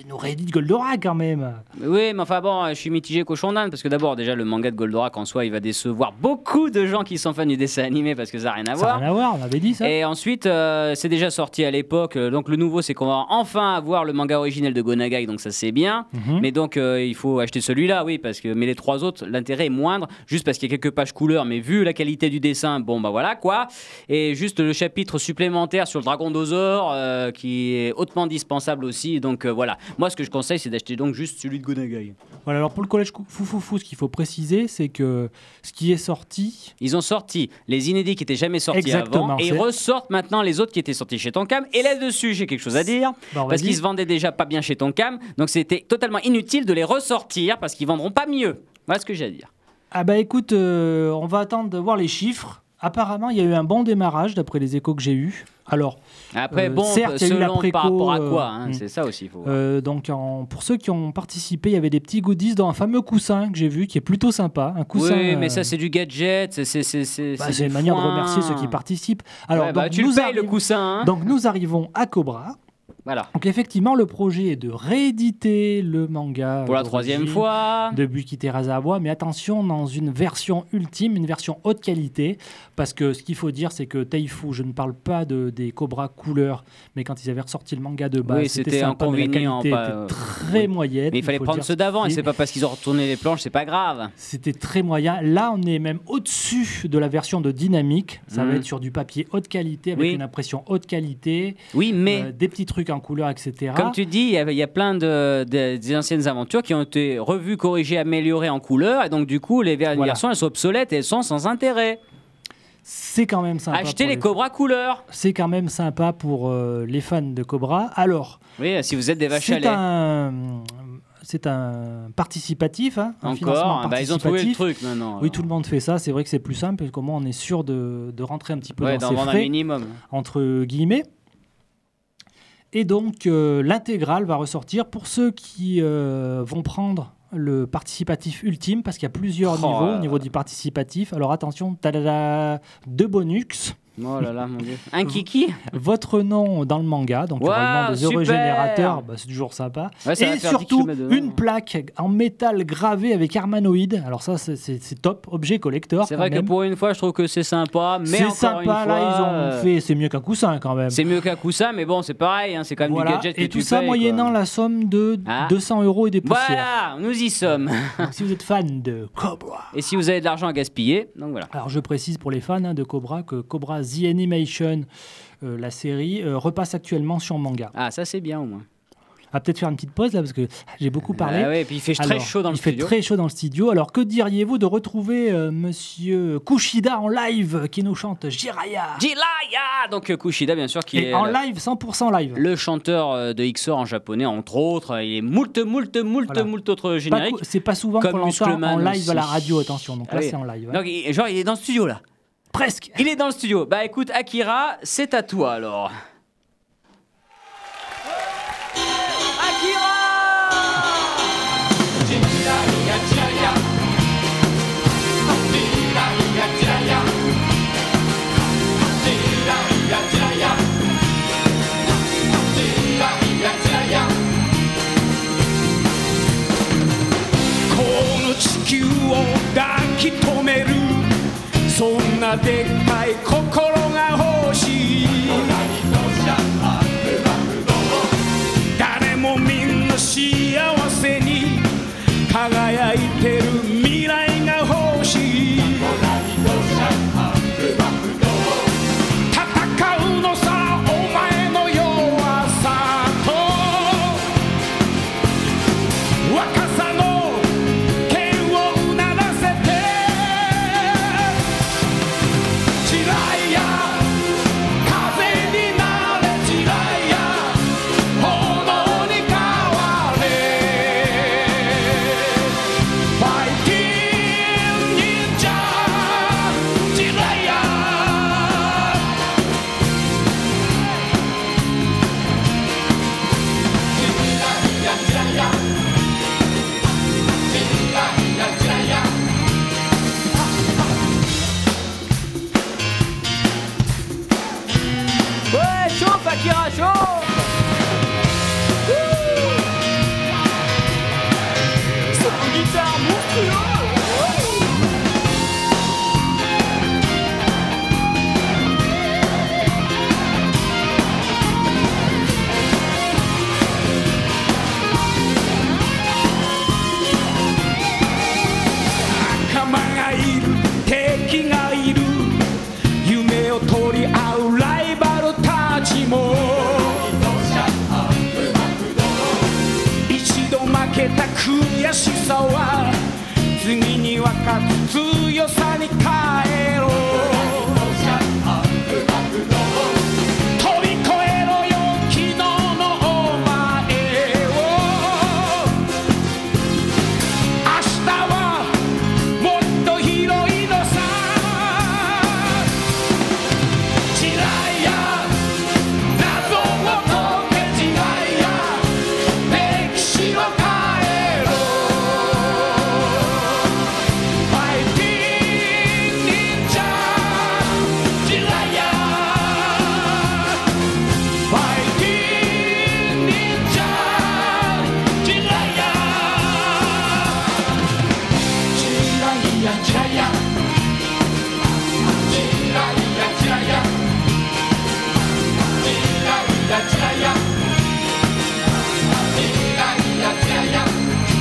nous réédite Goldorak quand même. Oui, mais enfin bon, je suis mitigé cochon d'Inde parce que d'abord, déjà, le manga de Goldorak en soi, il va décevoir beaucoup de gens qui sont fans du dessin animé parce que ça n'a rien à Ça n'a voir. rien à voir, on avait dit ça. Et ensuite, euh, c'est déjà sorti à l'époque. euh, Donc le nouveau, c'est qu'on va enfin avoir le manga originel de Go Nagai, donc ça c'est bien. Mhm. Mais donc euh, il faut acheter celui-là, oui, parce que mais les trois autres, l'intérêt est moindre, juste parce qu'il y a quelques pages couleurs, mais vu la qualité du dessin, bon bah voilà quoi. Et juste le chapitre supplémentaire sur le dragon d'Ozor, euh, qui est hautement dispensable aussi. Donc euh, voilà. Moi, ce que je conseille, c'est d'acheter donc juste celui de Go Nagai. Voilà, alors pour le collège Foufoufou, ce qu'il faut préciser, c'est que ce qui est sorti, Ils ont sorti les inédits qui n'étaient jamais sortis Exactement, avant, et ils c'est- ressortent maintenant les autres qui étaient sortis chez Tonkam. Et là-dessus, j'ai quelque chose à dire. Bon, Parce vas-y. qu'ils se vendaient déjà pas bien chez Tonkam, donc c'était totalement inutile de les ressortir parce qu'ils vendront pas mieux. Voilà ce que j'ai à dire. Ah bah écoute, euh, on va attendre de voir les chiffres. Apparemment, il y a eu un bon démarrage d'après les échos que j'ai eus. Alors, Après, Euh, bon, certes, il y a eu selon l'après-co, par rapport à euh, quoi, hein, hmm. c'est ça aussi. Faut voir. euh, donc en- pour ceux qui ont participé, il y avait des petits goodies dans un fameux coussin que j'ai vu, qui est plutôt sympa. Un coussin. oui, mais euh, ça c'est du gadget, c'est c'est c'est c'est bah, c'est c'est du une manière de foin. remercier ceux qui participent. Alors, Ouais, bah, donc, tu le nous payes le arrivons- coussin. Hein. donc nous arrivons à Cobra. Voilà. Donc effectivement, le projet est de rééditer le manga Pour la d'origine troisième fois. de Buki Terasawa, mais attention, dans une version ultime, une version haute qualité, parce que ce qu'il faut dire, c'est que Taifu, je ne parle pas de, des Cobra couleurs, mais quand ils avaient ressorti le manga de base, Oui, c'était c'était sympa, mais la inconvénient, qualité pas- était très oui. moyenne. Mais il fallait faut prendre dire ceux ce d'avant, qui et est. c'est pas parce qu'ils ont retourné les planches, c'est pas grave. C'était très moyen. Là, on est même au-dessus de la version de Dynamique. Ça Mhm. va être sur du papier haute qualité, avec Oui. une impression haute qualité, Oui, mais euh, des petits trucs en couleur, et cetera. comme tu dis, il y, a- il y a plein de, de- des anciennes aventures qui ont été revues, corrigées, améliorées en couleur, et donc du coup, les ver- Voilà. versions elles sont obsolètes et elles sont sans intérêt. C'est quand même sympa. Achetez pour les les- Cobra couleur. C'est quand même sympa pour euh, les fans de Cobra. Alors, Oui, si vous êtes des vaches à c'est lait. un, c'est un participatif, hein, un financement Encore, bah, ils ont trouvé le participatif. truc maintenant. Oui, tout le monde fait ça. C'est vrai que c'est plus simple, parce qu'au moins on est sûr de, de rentrer un petit peu Ouais, dans d'en ses vendre un frais, minimum. entre guillemets. Et donc, euh, l'intégrale va ressortir pour ceux qui euh, vont prendre le participatif ultime, parce qu'il y a plusieurs Oh niveaux là au niveau du participatif. Alors attention, tadada, deux bonus. Oh là là, mon dieu. Un kiki. Votre nom dans le manga, donc il y aura le nom Waouh, des heureux super. générateurs, bah, c'est toujours sympa. Ouais, ça va Et faire dix surtout, kilomètres devant. une plaque en métal gravée avec Armanoïde. Alors ça, c'est- c'est c'est top, objet collector. C'est quand vrai que même. pour une fois, je trouve que c'est sympa, mais C'est encore sympa, une fois, là, ils ont euh, fait, c'est mieux qu'un coussin quand même. C'est mieux qu'un coussin, mais bon, c'est pareil, hein, c'est quand même Voilà. du gadget que Et tout tu ça payes, moyennant quoi. la somme de Ah. deux cents euros et des poussières. Voilà, nous y sommes. Donc, si vous êtes fan de Cobra. Et si vous avez de l'argent à gaspiller, donc voilà. Alors je précise pour les fans hein, de Cobra que Cobra The Animation, euh, la série, euh, repasse actuellement sur manga. Ah, ça c'est bien au moins. On va peut-être faire une petite pause là parce que j'ai beaucoup parlé. Ah ouais, et puis il fait très Alors, chaud dans le il fait studio. très chaud dans le studio. Alors que diriez-vous de retrouver euh, Monsieur Kushida en live qui nous chante Jiraya Jiraya. Donc euh, Kushida, bien sûr, qui et est en le, live, cent pour cent live. le chanteur euh, de X O R en japonais, entre autres. Il est moult, moult, moult, Voilà. moult autres Pas génériques. cou- C'est pas souvent Comme qu'on l'entend Muscleman en live aussi. à la radio, attention. Donc Ah là, oui. c'est en live. hein. Donc, il- genre, il est dans le studio là. Presque. Il est dans le studio. Bah écoute, Akira, c'est à toi alors. Akira! この地球を抱き留めるそんなでっかい心が欲しい誰もみんな幸せに輝いてる未来が欲しい戦うのさお前の弱さと若さの剣をうならせて地雷や風になれ地雷や炎に変われファイティング忍者地雷や Ouais, chauffe Akira, chauffe! Wouh! さは次に分かつ強さに変えろ飛び越えろよ昨日のお前を明日はもっと広いのさ地雷や謎を解け地雷や歴史を変えろファイティング忍者地雷やファイティング忍者地雷や地雷や地雷や地雷や地雷や地雷や地雷や地雷や地雷や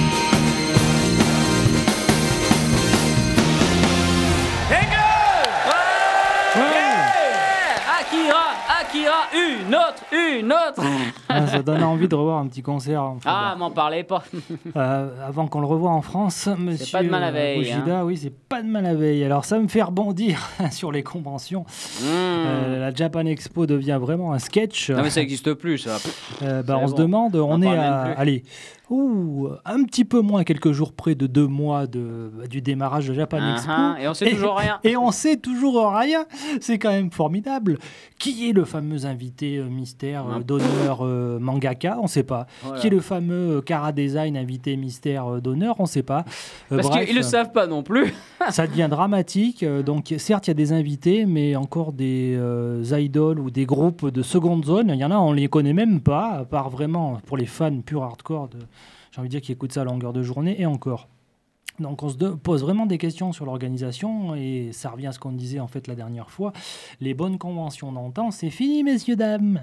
Akira, Akira, une autre, une autre. Ah, ça donne envie de revoir un petit concert. Enfin, Ah, bon. m'en parlez pas. Euh, avant qu'on le revoie en France, monsieur pas de mal la veille, Ojida, oui, c'est pas de mal la veille. Alors ça me fait rebondir sur les conventions. Mmh. Euh, la Japan Expo devient vraiment un sketch. Non mais ça n'existe plus ça. Euh, bah, c'est on se bon. demande, on, On est parle à, même plus. allez, ouh, un petit peu moins, quelques jours près de deux mois de, du démarrage de Japan Ah, Expo. ah, et on sait toujours rien. Et on sait toujours rien. C'est quand même formidable. Qui est le fameux invité euh, mystère euh, Ah. d'honneur euh, mangaka? On ne sait pas. Voilà. Qui est le fameux euh, Kara Design invité mystère euh, d'honneur? On ne sait pas. Euh, Parce bref, qu'ils le savent pas non plus. ça devient dramatique. Euh, Donc, certes, il y a des invités, mais encore des euh, idoles ou des groupes de seconde zone. Il y en a, on ne les connaît même pas, à part vraiment pour les fans pur hardcore, de, j'ai envie de dire, qui écoutent ça à longueur de journée, et encore. Donc, on se de- pose vraiment des questions sur l'organisation, et ça revient à ce qu'on disait en fait la dernière fois. Les bonnes conventions d'antan, c'est fini, messieurs, dames.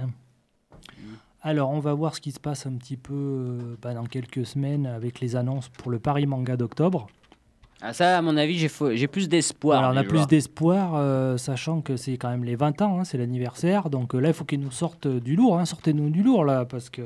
Alors, on va voir ce qui se passe un petit peu euh, bah, dans quelques semaines avec les annonces pour le Paris Manga d'octobre. Ah, ça, à mon avis, j'ai, faux- j'ai plus d'espoir. Alors, on a déjà. plus d'espoir, euh, sachant que c'est quand même les vingt ans, hein, c'est l'anniversaire. Donc euh, là, il faut qu'ils nous sortent du lourd. Hein, sortez-nous du lourd, là, parce que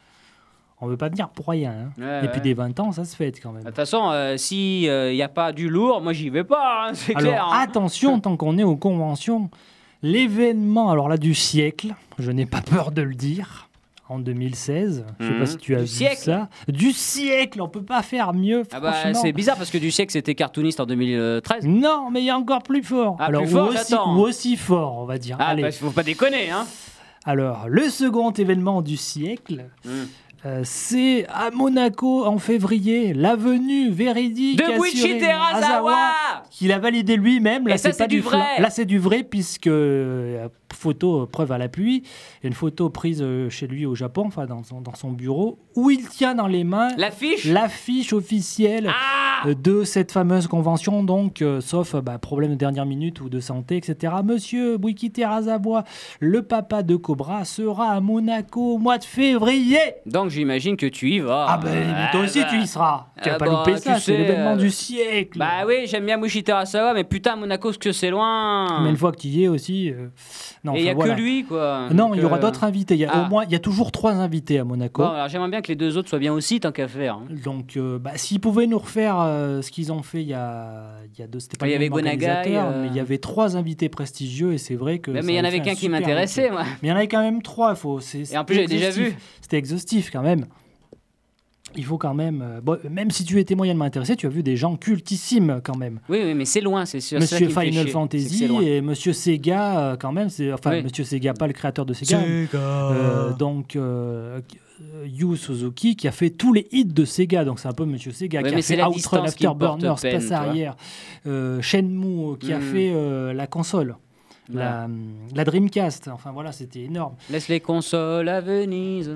on ne veut pas venir pour rien. Hein. Ouais, Et ouais. puis des vingt ans, ça se fête quand même. De toute façon, euh, si il n'y a pas du lourd, moi j'y vais pas, hein, c'est Alors, clair. hein. attention, tant qu'on est aux conventions, l'événement, alors là, du siècle, je n'ai pas peur de le dire, en deux mille seize, je ne sais Mhm. pas si tu as Du vu siècle. ça. Du siècle, on peut pas faire mieux, Ah bah, franchement. c'est bizarre parce que du siècle c'était cartooniste en deux mille treize. Non, mais il y a encore plus fort. Ah, alors, plus fort, ou, aussi, j'attends. ou aussi fort, on va dire. Ah Allez. bah faut pas déconner hein. Alors, le second événement du siècle, Mm. euh, c'est à Monaco en février, l'avenue véridique De assurée Buichi Terasawa. qu'il a validé lui-même. Là, Et ça, c'est c'est pas du flan- vrai. Là, c'est du vrai puisque euh, photo euh, preuve à l'appui, il y a une photo prise euh, chez lui au Japon, enfin dans son, dans son bureau, où il tient dans les mains L'affiche. l'affiche officielle Ah euh, de cette fameuse convention, donc, euh, sauf euh, bah, problème de dernière minute ou de santé, et cetera. Monsieur Buichi Terasawa, le papa de Cobra, sera à Monaco au mois de février. Donc j'imagine que tu y vas. Ah ben, mais toi aussi, bah. tu y seras. Tu vas Ah pas bah, louper tu ça, c'est sais, l'événement euh, du siècle. Bah oui, j'aime bien Buichi Terasawa, mais putain, Monaco, ce que c'est loin. Mais une fois que tu y es aussi... euh, non, Et il y a enfin, voilà. que lui, quoi. Non, Donc, il y aura euh, d'autres invités. Il y a ah. au moins, il y a toujours trois invités à Monaco. Bon, alors j'aimerais bien que les deux autres soient bien aussi, tant qu'à faire. hein. Donc, euh, bah, s'ils pouvaient nous refaire euh, ce qu'ils ont fait il y a, il y a deux, c'était pas Il y le avait même Gonagai, organisateur, euh, mais il y avait trois invités prestigieux et c'est vrai que. Mais ça il y en avait avait fait qu'un un qui super m'intéressait, métier. moi. Mais il y en avait quand même trois. Faut, c'est, Et en plus, j'avais déjà vu. C'était exhaustif quand même. Il faut quand même, euh, bon, même si tu étais moyennement intéressé, tu as vu des gens cultissimes quand même. Oui, oui, mais c'est loin, c'est sûr. c'est ça Monsieur qui me fait Final chier, c'est que Fantasy c'est loin. et Monsieur Sega, euh, quand même, c'est, enfin Oui. Monsieur Sega, pas le créateur de Sega. Euh, donc euh, Yu Suzuki qui a fait tous les hits de Sega, donc c'est un peu Monsieur Sega Ouais, qui mais a c'est fait la Outrun, distance qui me porte Afterburner, peine, Space tu vois. Arrière, euh, Shenmue qui a Mm. fait euh, la console, Ouais. la, la Dreamcast, enfin voilà, c'était énorme. Laisse les consoles à Venise.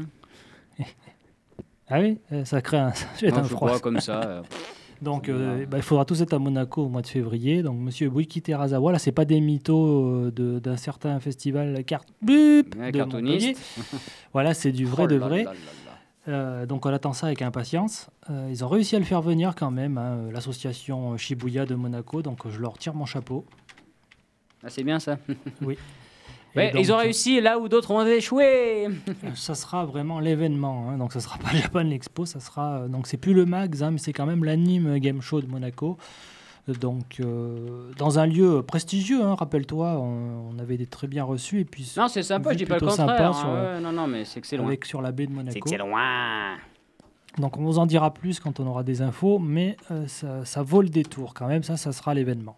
Ah oui, euh, ça crée un, ça jette Non, un je froid. crois comme ça. euh. Donc euh, bah, il faudra tous être à Monaco au mois de février. Donc Monsieur Buichi Terasawa, là c'est pas des mythos euh, de- d'un certain festival cart... Bup Ouais, de cartooniste. Montpellier. Voilà, c'est du vrai Oh de là vrai. là là là. Euh, donc on attend ça avec impatience. Euh, ils ont réussi à le faire venir quand même, hein, euh, l'association Shibuya de Monaco, donc euh, je leur tire mon chapeau. Ah, c'est bien ça. Ouais, donc, ils ont réussi là où d'autres ont échoué. Ça sera vraiment l'événement, hein. Donc ça sera pas Japan Expo, ça sera euh, donc c'est plus le Max, hein, mais c'est quand même l'Anime Game Show de Monaco. Donc euh, dans un lieu prestigieux, hein, rappelle-toi, on, on avait des très bien reçus et puis Non, c'est sympa, vu je dis pas le plutôt contraire. sympa hein, sur, ouais, non, non, mais c'est que c'est loin. avec sur la baie de Monaco. C'est que c'est loin. Donc on vous en dira plus quand on aura des infos, mais euh, ça, ça vaut le détour quand même, ça, ça sera l'événement.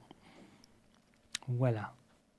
Voilà.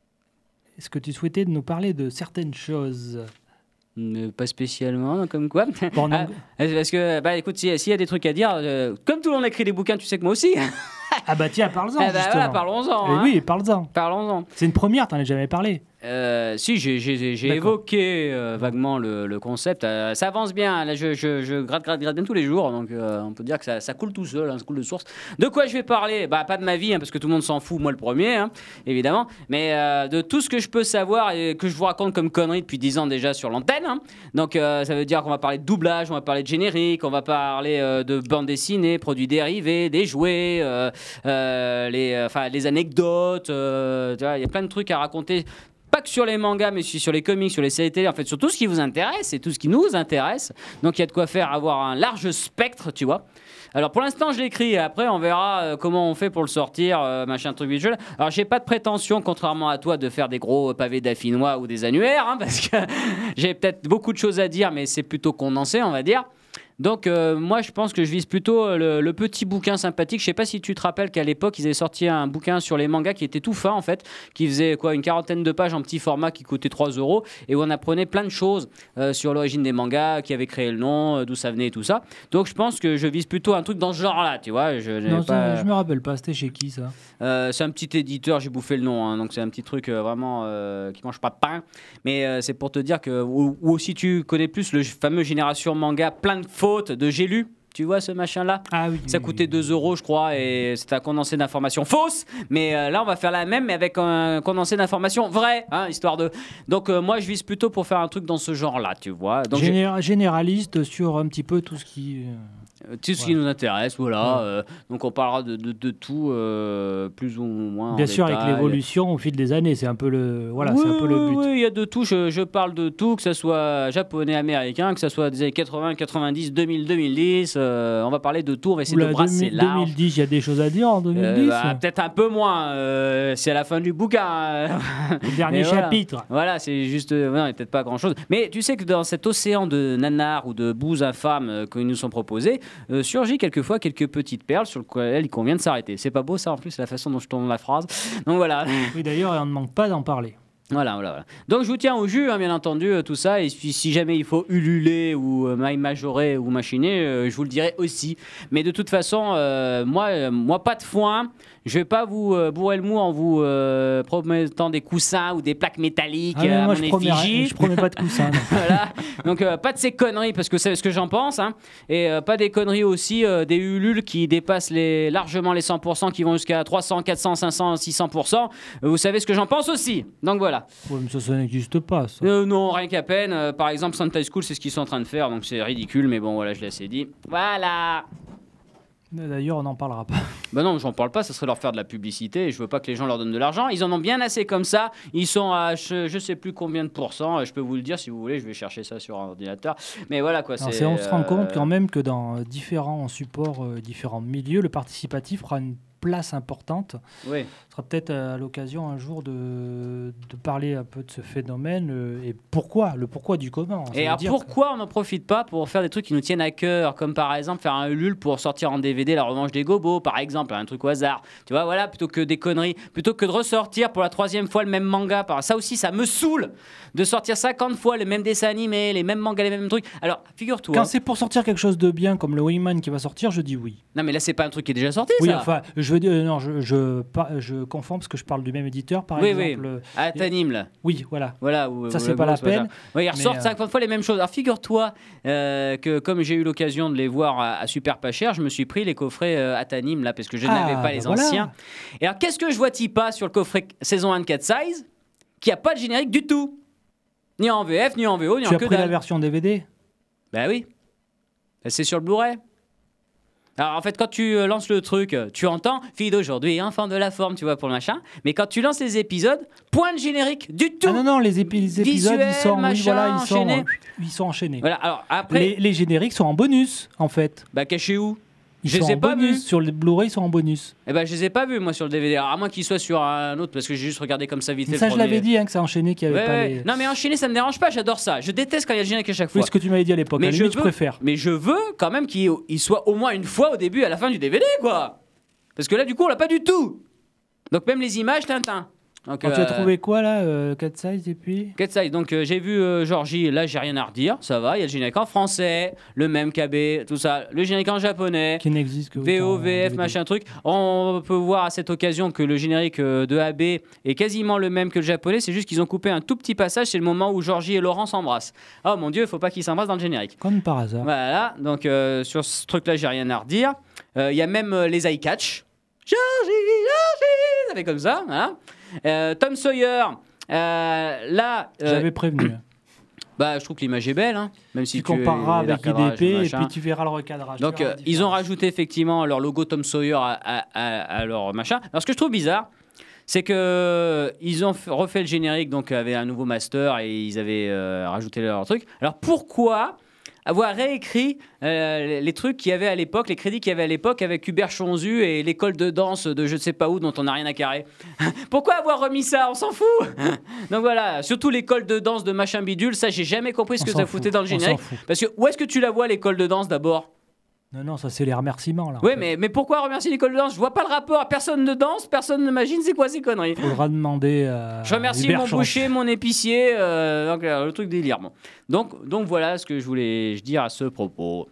Est-ce que tu souhaitais nous parler de certaines choses? Mais pas spécialement, comme quoi. Bon, Ah, donc- parce que, bah écoute, s'il s'il y a des trucs à dire, euh, comme tout le monde écrit des bouquins, tu sais que moi aussi. Ah bah tiens, parle-en Ah bah justement. voilà, parlons-en. Eh hein. oui, parle-en. Parlons-en. C'est une première, t'en as jamais parlé. Euh, si, j'ai, j'ai, j'ai D'accord. évoqué euh, vaguement le, le concept. Euh, ça avance bien. Là, je, je, je gratte, gratte, gratte bien tous les jours. Donc, euh, on peut dire que ça, ça coule tout seul, hein, ça coule de source. De quoi je vais parler? Bah, pas de ma vie, hein, parce que tout le monde s'en fout, moi le premier, hein, évidemment. Mais euh, de tout ce que je peux savoir et que je vous raconte comme conneries depuis dix ans déjà sur l'antenne. Hein. Donc, euh, ça veut dire qu'on va parler de doublage, on va parler de générique, on va parler euh, de bande dessinée, produits dérivés, des jouets, euh, euh, les, euh, enfin, les anecdotes. euh, tu vois, il y a plein de trucs à raconter. Pas que sur les mangas, mais aussi sur les comics, sur les séries télé, en fait, sur tout ce qui vous intéresse et tout ce qui nous intéresse. Donc il y a de quoi faire, avoir un large spectre, tu vois. Alors pour l'instant, je l'écris, et après on verra euh, comment on fait pour le sortir, euh, machin truc visuel. Alors j'ai pas de prétention, contrairement à toi, de faire des gros pavés d'affinois ou des annuaires, hein, parce que j'ai peut-être beaucoup de choses à dire, mais c'est plutôt condensé, on va dire. Donc euh, moi je pense que je vise plutôt euh, le, le petit bouquin sympathique. Je sais pas si tu te rappelles qu'à l'époque ils avaient sorti un bouquin sur les mangas qui était tout fin en fait, qui faisait quoi une quarantaine de pages en petit format qui coûtait trois euros et où on apprenait plein de choses euh, sur l'origine des mangas, qui avait créé le nom, euh, d'où ça venait et tout ça. Donc je pense que je vise plutôt un truc dans ce genre là, tu vois. Je, n'ai Non, pas... ça, je me rappelle pas, c'était chez qui ça? Euh, c'est un petit éditeur, j'ai bouffé le nom, hein, donc c'est un petit truc euh, vraiment euh, qui mange pas de pain. Mais euh, c'est pour te dire que, ou, ou si tu connais plus le fameux Génération Manga, plein de fautes, de J'ai lu, tu vois ce machin-là? Ah oui. Ça oui, coûtait oui. deux euros, je crois, et c'était un condensé d'informations fausses. Mais euh, là, on va faire la même, mais avec un condensé d'informations vraies, hein, histoire de. Donc, euh, moi, je vise plutôt pour faire un truc dans ce genre-là, tu vois. Donc, j'ai- Généra- généraliste sur un petit peu tout ce qui. euh, Euh, tout ce qui Ouais. nous intéresse, voilà. Ouais. euh, donc on parlera de, de, de tout, euh, plus ou moins. en Bien sûr, avec détail. l'évolution au fil des années, c'est un peu le, voilà, c'est un peu le Oui, but. oui, il y a de tout. Je, je parle de tout, que ce soit japonais, américain, que ce soit des années quatre-vingts, quatre-vingt-dix, deux mille, deux mille dix. euh, on va parler de tout. On va essayer Oula, de brasser deux mille- large. deux mille dix, il y a des choses à dire en deux mille Euh, dix. bah, peut-être un peu moins. euh, c'est à la fin du bouquin. euh. le dernier mais voilà. chapitre. Voilà, c'est juste. euh, non, il n'y a peut-être pas grand-chose. Mais tu sais que dans cet océan de nanars ou de bouses infâmes euh, qui nous sont proposés, euh, surgit quelquefois quelques petites perles sur lesquelles il convient de s'arrêter. C'est pas beau ça en plus, la façon dont je tourne la phrase. Donc voilà. Oui, d'ailleurs, on ne manque pas d'en parler. Voilà, voilà, voilà. Donc je vous tiens au jus, hein, bien entendu, euh, tout ça. Et si, si jamais il faut ululer ou euh, maille majorer ou machiner, euh, je vous le dirai aussi. Mais de toute façon, euh, moi, euh, moi, pas de foin. Je vais pas vous euh, bourrer le mou en vous euh, promettant des coussins ou des plaques métalliques Ah, mais euh, à moi, mon je promets, effigie. rien, je promets pas de coussin. non. Voilà. Donc euh, pas de ces conneries parce que c'est ce que j'en pense, hein. Et euh, pas des conneries aussi euh, des ulules qui dépassent les, largement les cent pour cent, qui vont jusqu'à trois cents, quatre cents, cinq cents, six cents pour cent. Euh, vous savez ce que j'en pense aussi. Donc voilà. Ouais, mais ça, ça n'existe pas. Ça. Euh, non, rien qu'à peine. Euh, par exemple, Sentai School, c'est ce qu'ils sont en train de faire, donc c'est ridicule, mais bon, voilà, je l'ai assez dit. Voilà. D'ailleurs, on n'en parlera pas. Bah non, j'en parle pas, ça serait leur faire de la publicité, et je veux pas que les gens leur donnent de l'argent. Ils en ont bien assez comme ça. Ils sont à je, je sais plus combien de pourcents. Je peux vous le dire si vous voulez, je vais chercher ça sur un ordinateur. Mais voilà quoi. Alors, c'est, c'est- on se rend euh, compte quand même que dans euh, différents supports, euh, différents milieux, le participatif prend une place importante. Oui. Ce sera peut-être euh, à l'occasion un jour de, de parler un peu de ce phénomène euh, et pourquoi, le pourquoi du comment. Ça Et veut alors dire pourquoi on n'en profite pas pour faire des trucs qui nous tiennent à cœur, comme par exemple faire un Ulule pour sortir en D V D La Revanche des Gobos, par exemple, un truc au hasard. Tu vois, voilà, plutôt que des conneries, plutôt que de ressortir pour la troisième fois le même manga. Par... Ça aussi, ça me saoule de sortir cinquante fois le même dessin animé, les mêmes mangas, les mêmes trucs. Alors, figure-toi. Quand c'est pour sortir quelque chose de bien comme le Wingman qui va sortir, je dis oui. Non, mais là, c'est pas un truc qui est déjà sorti, Oui, ça. enfin, je veux dire, euh, non, je, je, pas- je confonds parce que je parle du même éditeur, par Oui, exemple. oui. euh, À Tanim, là. Oui, voilà. Voilà, ou- Ça, ou- c'est ou- pas ou- la ou- peine. Oui, ils ressortent Mais, euh, cinquante fois les mêmes choses. Alors figure-toi euh, que comme j'ai eu l'occasion de les voir à, à super pas cher, je me suis pris les coffrets euh, Atanim là parce que je Ah, n'avais pas bah les voilà. anciens. Et alors qu'est-ce que je vois pas sur le coffret saison vingt-quatre size qui a pas de générique du tout, ni en V F, ni en V O, ni Tu en as que pris la dalle. version D V D? Bah oui, c'est sur le Blu-ray. Alors en fait, quand tu euh, lances le truc, euh, tu entends fille d'aujourd'hui, enfant de la forme, tu vois, pour le machin. Mais quand tu lances les épisodes, point de générique du tout. Ah non, non, les, épi- les épisodes, Visuel, ils sont, oui, machin, voilà, ils sont, enchaînés. euh, ils sont enchaînés. Voilà, alors après, Les, les génériques sont en bonus, en fait. bah cachés où? Ils Je sont les ai en pas bonus. vus. Sur le Blu-ray, ils sont en bonus. Eh ben, je les ai pas vus, moi, sur le D V D. Alors, à moins qu'ils soient sur un autre, parce que j'ai juste regardé comme ça vite fait. Mais ça, le je premier. l'avais dit, hein, que c'est enchaîné, qu'il n'y avait Ouais, pas ouais. les... Non, mais enchaîner, ça me dérange pas, j'adore ça. Je déteste quand il y a le générique à chaque fois. Oui, ce que tu m'avais dit à l'époque. Mais à la je limite, je veux- préfère. Mais je veux quand même qu'il il soit au moins une fois au début et à la fin du D V D, quoi. Parce que là, du coup, on l'a pas du tout. Donc, même les images, Tintin. Donc, Alors, tu as euh, trouvé quoi, là euh, quatre size, et puis Cat Size. Donc euh, j'ai vu euh, Georgie, là j'ai rien à redire, ça va, il y a le générique en français, le même K B, tout ça, le générique en japonais, Qui n'existe que... V O, autant en V F, D V D. machin truc. On peut voir à cette occasion que le générique euh, de A B est quasiment le même que le japonais, c'est juste qu'ils ont coupé un tout petit passage, c'est le moment où Georgie et Laurent s'embrassent. Oh mon dieu, il faut pas qu'ils s'embrassent dans le générique. Comme par hasard. Voilà, donc euh, sur ce truc-là, j'ai rien à redire. Euh, Il y a même euh, les eye catch. Georgie, Georgie, ça fait comme ça, voilà. Euh, Tom Sawyer, euh, là, euh, J'avais prévenu. bah, je trouve que l'image est belle, hein, même si Tu tu compareras et avec I D l'encadrage, P et machin. puis tu verras le recadrage. Donc tu verras euh, la ils ont différence. rajouté effectivement leur logo Tom Sawyer à, à- à- à leur machin. Alors ce que je trouve bizarre, c'est que ils ont f- refait le générique donc avec un nouveau master et ils avaient euh, rajouté leur truc. Alors pourquoi avoir réécrit euh, les- les trucs qu'il y avait à l'époque, les crédits qu'il y avait à l'époque avec Hubert Chonzu et l'école de danse de je ne sais pas où dont on n'a rien à carrer. Pourquoi avoir remis ça? On s'en fout. Donc voilà, surtout l'école de danse de machin bidule, ça j'ai jamais compris ce On que s'en ça fout, foutait dans le on s'en générique. fout. Parce que où est-ce que tu la vois l'école de danse d'abord? Non, non, ça c'est les remerciements là. en Oui, fait. mais, mais pourquoi remercier l'école de danse? Je vois pas le rapport. Personne ne danse, personne n'imagine c'est quoi ces conneries. Faudra demander à. Je remercie Hubert mon Chance. boucher, mon épicier, euh, donc, euh, le truc délire. Bon. Donc, donc voilà ce que je voulais dire à ce propos.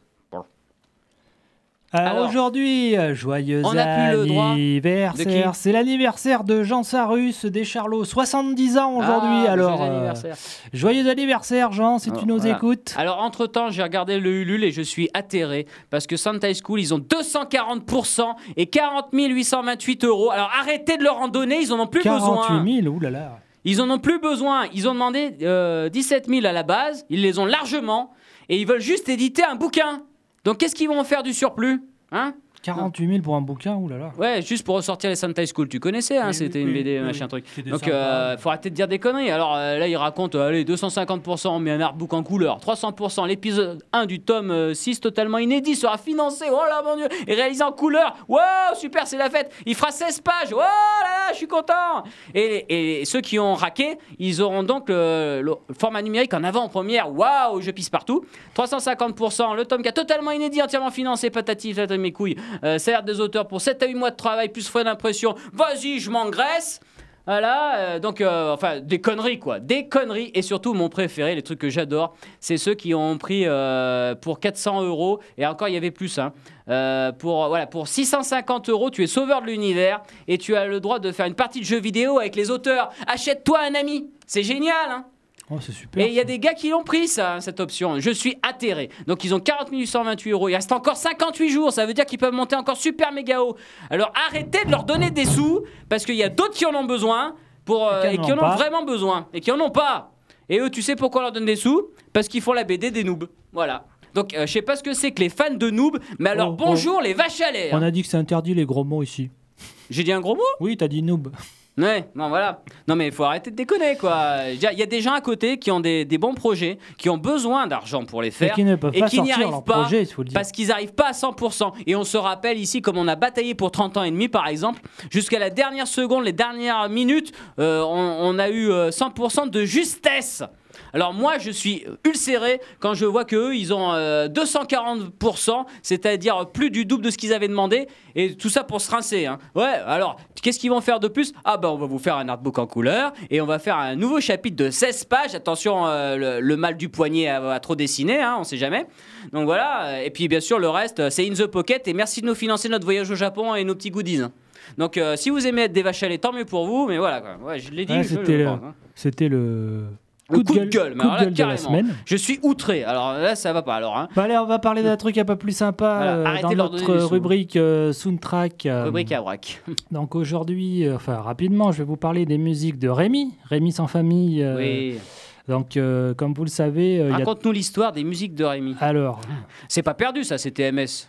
Alors, Alors, aujourd'hui, euh, joyeux on n'a plus le droit de anniversaire. qui C'est l'anniversaire de Jean Sarus des Charlots, soixante-dix ans aujourd'hui. Ah, Alors, joyeux euh, anniversaire. joyeux anniversaire, Jean, si tu Alors, nous voilà. écoutes. Alors, entre-temps, j'ai regardé le Ulule et je suis atterré parce que Sunday School, ils ont deux cent quarante pour cent et quarante mille huit cent vingt-huit euros. Alors, arrêtez de leur en donner, ils en ont plus quarante-huit besoin. mille, oulala. Ils en ont plus besoin. Ils ont demandé euh, dix-sept mille à la base, ils les ont largement et ils veulent juste éditer un bouquin. Donc, qu'est-ce qu'ils vont faire du surplus, hein? quarante-huit mille pour un bouquin, oulala. Ouais, juste pour ressortir les Sunday School, tu connaissais, hein, Oui, c'était oui, une oui, B D, oui, machin oui. truc. C'était Donc, sympa. euh, faut arrêter de dire des conneries. Alors euh, là, il raconte, euh, allez, deux cent cinquante pour cent, on met un artbook en couleur, trois cents pour cent, l'épisode un du tome euh, six, totalement inédit, sera financé, oh là mon dieu, et réalisé en couleur, wow, super, c'est la fête, il fera seize pages, oh là là, je suis content. Et, et ceux qui ont raqué, ils auront donc le, le format numérique en avant-première, waouh, je pisse partout, trois cent cinquante pour cent, le tome quatre, totalement inédit, entièrement financé, patati, patati, mes couilles, euh, salaire des auteurs pour sept à huit mois de travail, plus frais d'impression, vas-y, je m'engraisse. Voilà, euh, donc, euh, enfin, des conneries, quoi. Des conneries. Et surtout, mon préféré, les trucs que j'adore, c'est ceux qui ont pris euh, pour quatre cents euros, et encore, il y avait plus, hein. Euh, pour, voilà, pour six cent cinquante euros, tu es sauveur de l'univers, et tu as le droit de faire une partie de jeu vidéo avec les auteurs. Achète-toi un ami. C'est génial, hein. Oh, c'est super. Et il y a ça. des gars qui l'ont pris, ça, cette option. Je suis atterré. Donc, ils ont quarante mille huit cent vingt-huit euros. Il reste encore cinquante-huit jours. Ça veut dire qu'ils peuvent monter encore super méga haut. Alors, arrêtez de leur donner des sous parce qu'il y a d'autres qui en ont besoin pour, euh, Et et qui qui en en ont ont pas. vraiment besoin. Et qui en ont pas. Et eux, tu sais pourquoi on leur donne des sous? Parce qu'ils font la B D des noobs. Voilà. Donc, euh, je sais pas ce que c'est que les fans de noobs. Mais alors, Oh, bonjour les vaches à lait. On a dit que c'est interdit les gros mots ici. J'ai dit un gros mot? Oui, t'as dit noob. Ouais, non, voilà. Non, mais il faut arrêter de déconner, quoi. Il y a- il y a des gens à côté qui ont des, des bons projets, qui ont besoin d'argent pour les Et faire. qui ne peuvent et pas qui n'y sortir arrivent leur pas projet, il faut le dire. parce qu'ils n'arrivent pas à cent pour cent. Et on se rappelle ici, comme on a bataillé pour trente ans et demi, par exemple, jusqu'à la dernière seconde, les dernières minutes, euh, on, on a eu euh, cent pour cent de justesse. Alors moi, je suis ulcéré quand je vois qu'eux, ils ont euh, deux cent quarante pour cent, c'est-à-dire plus du double de ce qu'ils avaient demandé, et tout ça pour se rincer, hein. Ouais, alors, qu'est-ce qu'ils vont faire de plus? Ah bah, on va vous faire un artbook en couleur, et on va faire un nouveau chapitre de seize pages. Attention, euh, le, le mal du poignet a, a trop dessiné, hein, on sait jamais. Donc voilà, et puis bien sûr, le reste, c'est in the pocket, et merci de nous financer notre voyage au Japon et nos petits goodies. Donc euh, si vous aimez être des vaches à lait, tant mieux pour vous, mais voilà, quoi. Ouais, je l'ai dit, Ouais, je c'était le le- pense, hein. C'était le... Le coup de gueule, mais coup alors de là, gueule de la carrément. semaine. Je suis outré. Alors là, ça va pas. Alors, hein. Bah allez, on va parler d'un truc un peu plus sympa Voilà, euh, arrêtez dans de leur donner notre des sous. rubrique euh, soundtrack. euh, Rubrique à vrac. Donc aujourd'hui, euh, enfin rapidement, je vais vous parler des musiques de Rémi, Rémi sans famille. euh, Oui. Donc euh, comme vous le savez, euh, il y a... Raconte-nous l'histoire des musiques de Rémi. Alors, C'est pas perdu, ça, c'était M S.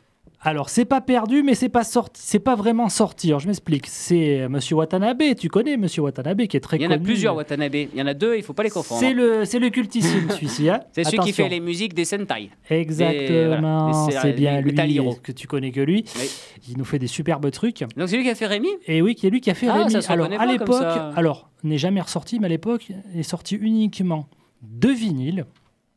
Alors, c'est pas perdu, mais c'est pas sorti, c'est pas vraiment sorti. Alors, je m'explique. C'est Monsieur Watanabe. Tu connais Monsieur Watanabe, qui est très Il y en connu. a plusieurs Watanabe. Il y en a deux, il faut pas les confondre. C'est le, c'est le cultissime, celui-ci. Hein. C'est celui qui Attention. fait les musiques des Sentai. Exactement. Des- voilà, des- c'est bien des lui Metal Hero. que tu connais que lui. Oui. Il nous fait des superbes trucs. Donc c'est lui qui a fait Rémi. Et oui, qui est lui qui a fait Ah, Rémi. ça se Alors, reconnaît à pas comme l'époque, ça. alors, n'est jamais ressorti, mais à l'époque, il est sorti uniquement de vinyle,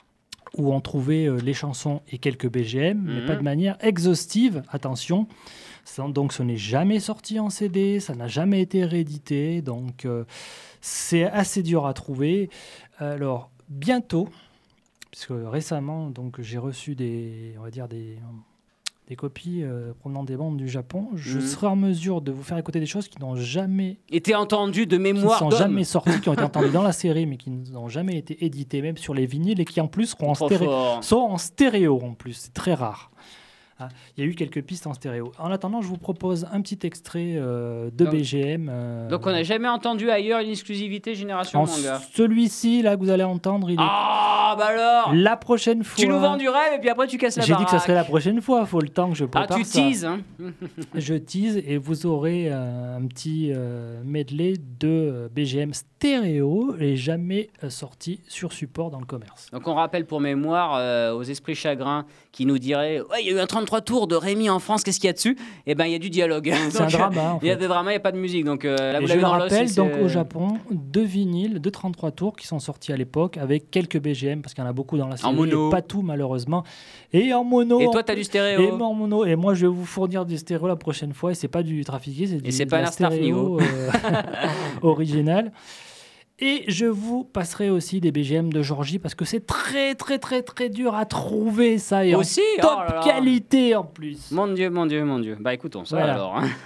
où on trouvait euh, les chansons et quelques B G M, mais Mhm. pas de manière exhaustive. Attention. Ça- Donc, ce n'est jamais sorti en C D, ça n'a jamais été réédité, donc euh, c'est assez dur à trouver. Alors, bientôt, puisque récemment, donc, j'ai reçu des, on va dire des, des copies euh, provenant des bandes du Japon, je Mhm. serai en mesure de vous faire écouter des choses qui n'ont jamais, Était entendu de qui ne mémoire sont d'homme. jamais sorties, qui ont été entendues dans la série, mais qui n'ont jamais été éditées, même sur les vinyles, et qui en plus seront en, Trop stéré- fort. sont en stéréo en plus. C'est très rare. Ah, il y a eu quelques pistes en stéréo. En attendant, je vous propose un petit extrait euh, de Donc- B G M. euh, Donc on n'a jamais entendu ailleurs une exclusivité Génération en Manga. celui-ci, là, que vous allez entendre, il est Ah bah alors la prochaine fois. Tu nous vends du rêve et puis après tu casses la J'ai dit que ça baraque. serait la prochaine fois. Il faut le temps que je Ah prépare tu ça. teases hein. Je tease et vous aurez euh, un petit euh, medley de euh, B G M stéréo et jamais euh, sorti sur support dans le commerce. Donc on rappelle pour mémoire euh, aux esprits chagrins qui nous diraient ouais, il y a eu un trente-trois tours de Rémi en France, qu'est-ce qu'il y a dessus? Eh ben il y a du dialogue. C'est un Donc, drama. En Il y a fait. des dramas, il n'y a pas de musique. Donc euh, là, Et vous je l'avez le dans l'os, rappelle, si donc c'est- au Japon, deux vinyles de trente-trois tours qui sont sortis à l'époque avec quelques B G M parce qu'il y en a beaucoup dans la série. mono. Et pas tout malheureusement. Et en mono. Et en toi, t'as plus. du stéréo. Et en mono. Et moi, je vais vous fournir du stéréo la prochaine fois. Et c'est pas du trafiqué, c'est du c'est de pas la un Star stéréo euh, original. Et je vous passerai aussi des B G M de Georgie parce que c'est très très très très dur à trouver ça et Aussi en top Oh là là. qualité en plus. Mon Dieu, mon Dieu, mon Dieu. Bah écoutons ça Voilà. alors. hein.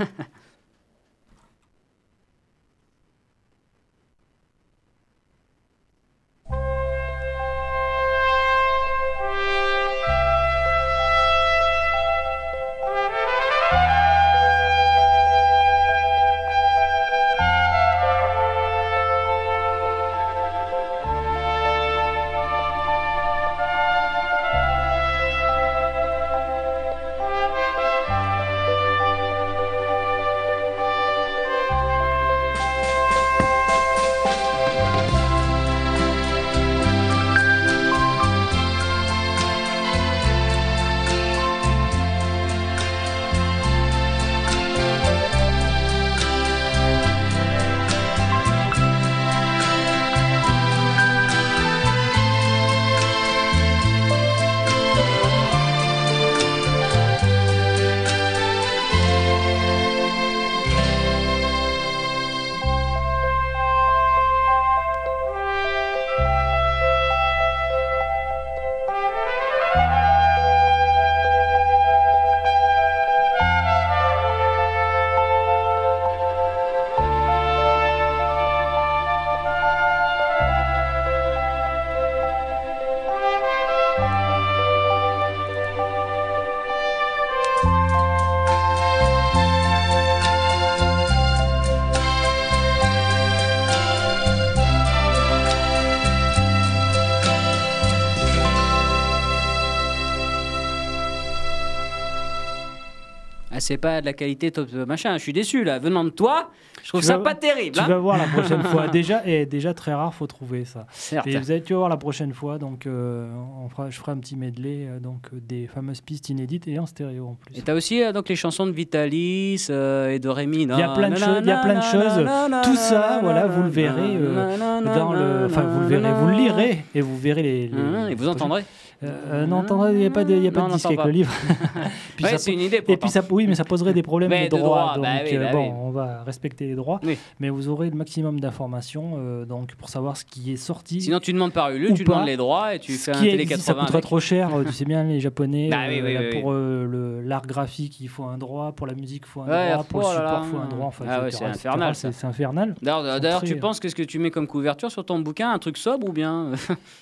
Ah, c'est pas de la qualité top machin. Je suis déçu là. Venant de toi, je trouve Tu ça vas- pas terrible. Tu hein. vas voir la prochaine fois. Déjà, et déjà très rare, faut trouver ça. Certes. Et vous allez, tu vas voir la prochaine fois. Donc, euh, on fera, je ferai un petit medley euh, donc euh, des fameuses pistes inédites et en stéréo en plus. Et t'as aussi euh, donc les chansons de Vitalis euh, et de Rémi. Il y a plein de choses- il y a plein de choses. Tout ça, voilà, vous le verrez, euh, Dans le, enfin, vous le verrez, vous le lirez et vous verrez les. les- Hein, et vous entendrez. Euh, euh, non, entendrez, il n'y a pas de, il y a pas Non, de on disque n'entend avec pas. le livre. Puis Ouais, ça c'est po- une idée. Et pourtant. puis ça, oui, mais ça poserait des problèmes Mais de de droit. droit, donc bah oui, euh, bah bon, oui. on va respecter les droits. Oui. Mais vous aurez le maximum d'informations euh, donc pour savoir ce qui est sorti. Sinon, tu demandes par Ulule, Ou tu pas. demandes les droits et tu Ce fais un qui télé existe, ça quatre-vingts. coûterait avec. trop cher. euh, tu sais bien, les Japonais, Bah oui, euh, oui, là, oui, pour euh, le- l'art graphique, il faut un droit. Pour la musique, il faut un Ouais, droit. Pour oh le là là. support, il faut un droit. Enfin, Ah ouais, et cetera, c'est et cetera. infernal, C'est ça. c'est infernal. D'ailleurs, Sont d'ailleurs, très, tu euh, penses qu'est-ce que tu mets comme couverture sur ton bouquin, un truc sobre ou bien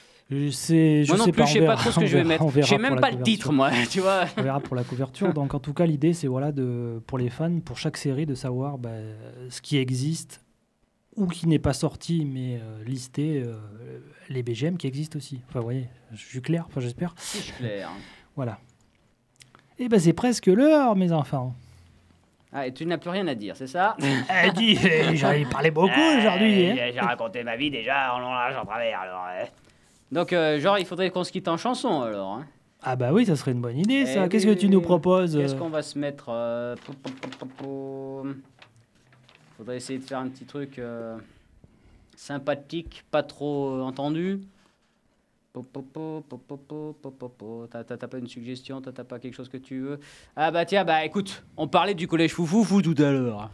Je sais, je Moi non sais plus, pas, je on sais pas verra- trop ce que on je vais verra- mettre. on verra Je sais pour même la pas le couverture. titre, moi, tu vois. On verra pour la couverture. Donc, en tout cas, l'idée, c'est voilà, de, pour les fans, pour chaque série, de savoir bah, ce qui existe ou qui n'est pas sorti, mais euh, lister euh, les B G M qui existent aussi. Enfin, vous voyez, je suis clair, enfin, j'espère. C'est clair. Voilà. Eh ben c'est presque l'heure, mes enfants. Ah, et tu n'as plus rien à dire, c'est ça? Eh, dis, eh, j'en ai parlé beaucoup aujourd'hui. Euh, hein. J'ai j'ai raconté ma vie déjà en long, large, en travers, alors. euh. Donc, euh, genre, il faudrait qu'on se quitte en chanson, alors. Hein. Ah bah oui, ça serait une bonne idée, ça. Eh Qu'est-ce oui, que tu oui, nous oui. proposes? Qu'est-ce qu'on va se mettre euh, pou, pou, pou, pou, pou. Faudrait essayer de faire un petit truc euh, sympathique, pas trop euh, entendu. Po, po, po, po, po, po, po, po, po. T'as t'as- t'as pas une suggestion? T'as t'as pas quelque chose que tu veux? Ah bah tiens, bah écoute, on parlait du collège foufou fou tout à l'heure.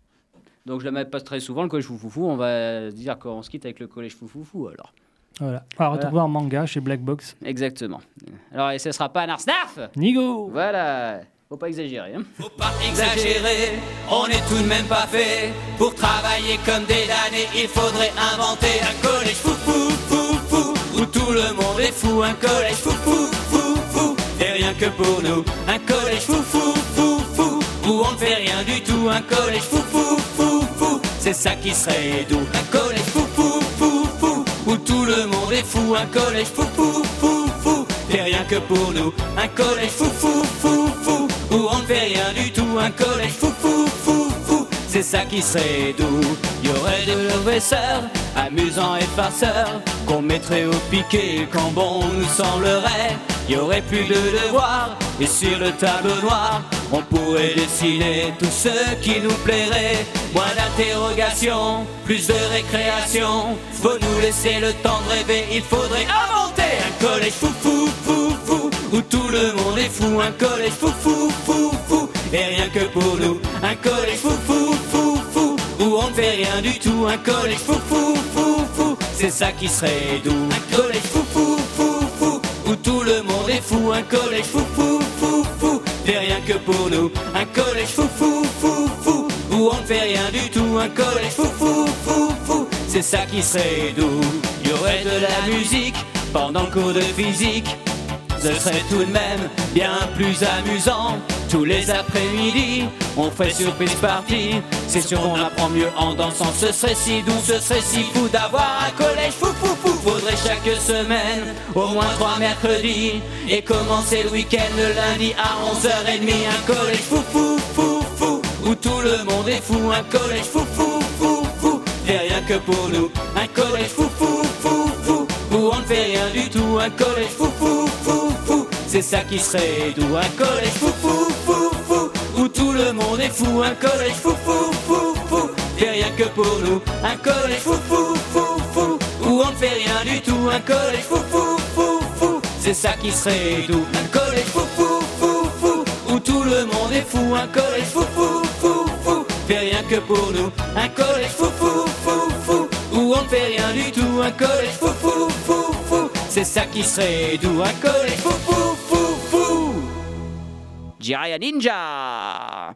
Donc je le mets pas très souvent, le collège foufou fou. On va dire qu'on se quitte avec le collège foufou fou alors. Voilà. On va retrouver en manga chez Black Box. Exactement. Alors, et ce sera pas un arsnarf. Nigo! Voilà. Faut pas exagérer. Hein. Faut pas exagérer, on n'est tout de même pas fait pour travailler comme des damnés. Il faudrait inventer un collège fou fou fou fou où tout le monde est fou. Un collège fou fou fou fou et rien que pour nous. Un collège fou fou fou fou où on ne fait rien du tout. Un collège fou fou fou fou, c'est ça qui serait doux. Un collège fou fou fou fou où tout le monde est fou. Un collège fou fou fou fou et rien que pour nous. Un collège fou fou fou fou où on ne fait rien du tout. Un collège fou fou fou fou, c'est ça qui serait doux. Y aurait des professeurs amusants et farceurs qu'on mettrait au piquet quand bon nous semblerait. Y aurait plus de devoirs et sur le tableau noir on pourrait dessiner tout ce qui nous plairait. Moins d'interrogations, plus de récréation. Faut nous laisser le temps de rêver. Il faudrait inventer un collège fou fou fou fou où tout le monde est fou. Un collège fou fou fou fou et rien que pour nous. Un collège fou fou fou fou où on ne fait rien du tout. Un collège fou fou fou fou, c'est ça qui serait doux. Un collège fou fou fou fou où tout le monde est fou. Un collège fou fou fou fou et rien que pour nous. Un collège fou fou fou fou où on ne fait rien du tout. Un collège fou fou fou fou, c'est ça qui serait doux. Y aurait de la musique pendant le cours de physique. Ce serait tout de même bien plus amusant. Tous les après-midi, on ferait surprise party. C'est sûr qu'on apprend mieux en dansant. Ce serait si doux, ce serait si fou d'avoir un collège fou fou fou. Faudrait chaque semaine, au moins trois mercredis, et commencer le week-end le lundi à onze heures trente. Un collège fou fou fou fou où tout le monde est fou. Un collège fou fou fou fou et rien que pour nous. Un collège fou fou fou fou où on ne fait rien du tout. Un collège fou fou fou fou, c'est ça qui serait doux. Un collège fou fou fou fou où tout le monde est fou. Un collège fou fou fou fou et rien que pour nous. Un collège fou fou fou fou où on ne fait rien du tout. Un collège fou fou fou fou, c'est ça qui serait doux. Un collège fou fou fou fou où tout le monde est fou. Un collège fou fou fou fou et rien que pour nous. Un collège fou fou fou fou où on ne fait rien du tout. Un collège fou fou fou fou, c'est ça qui serait doux. Un collège fou fou fou fou. Jiraiya Ninja.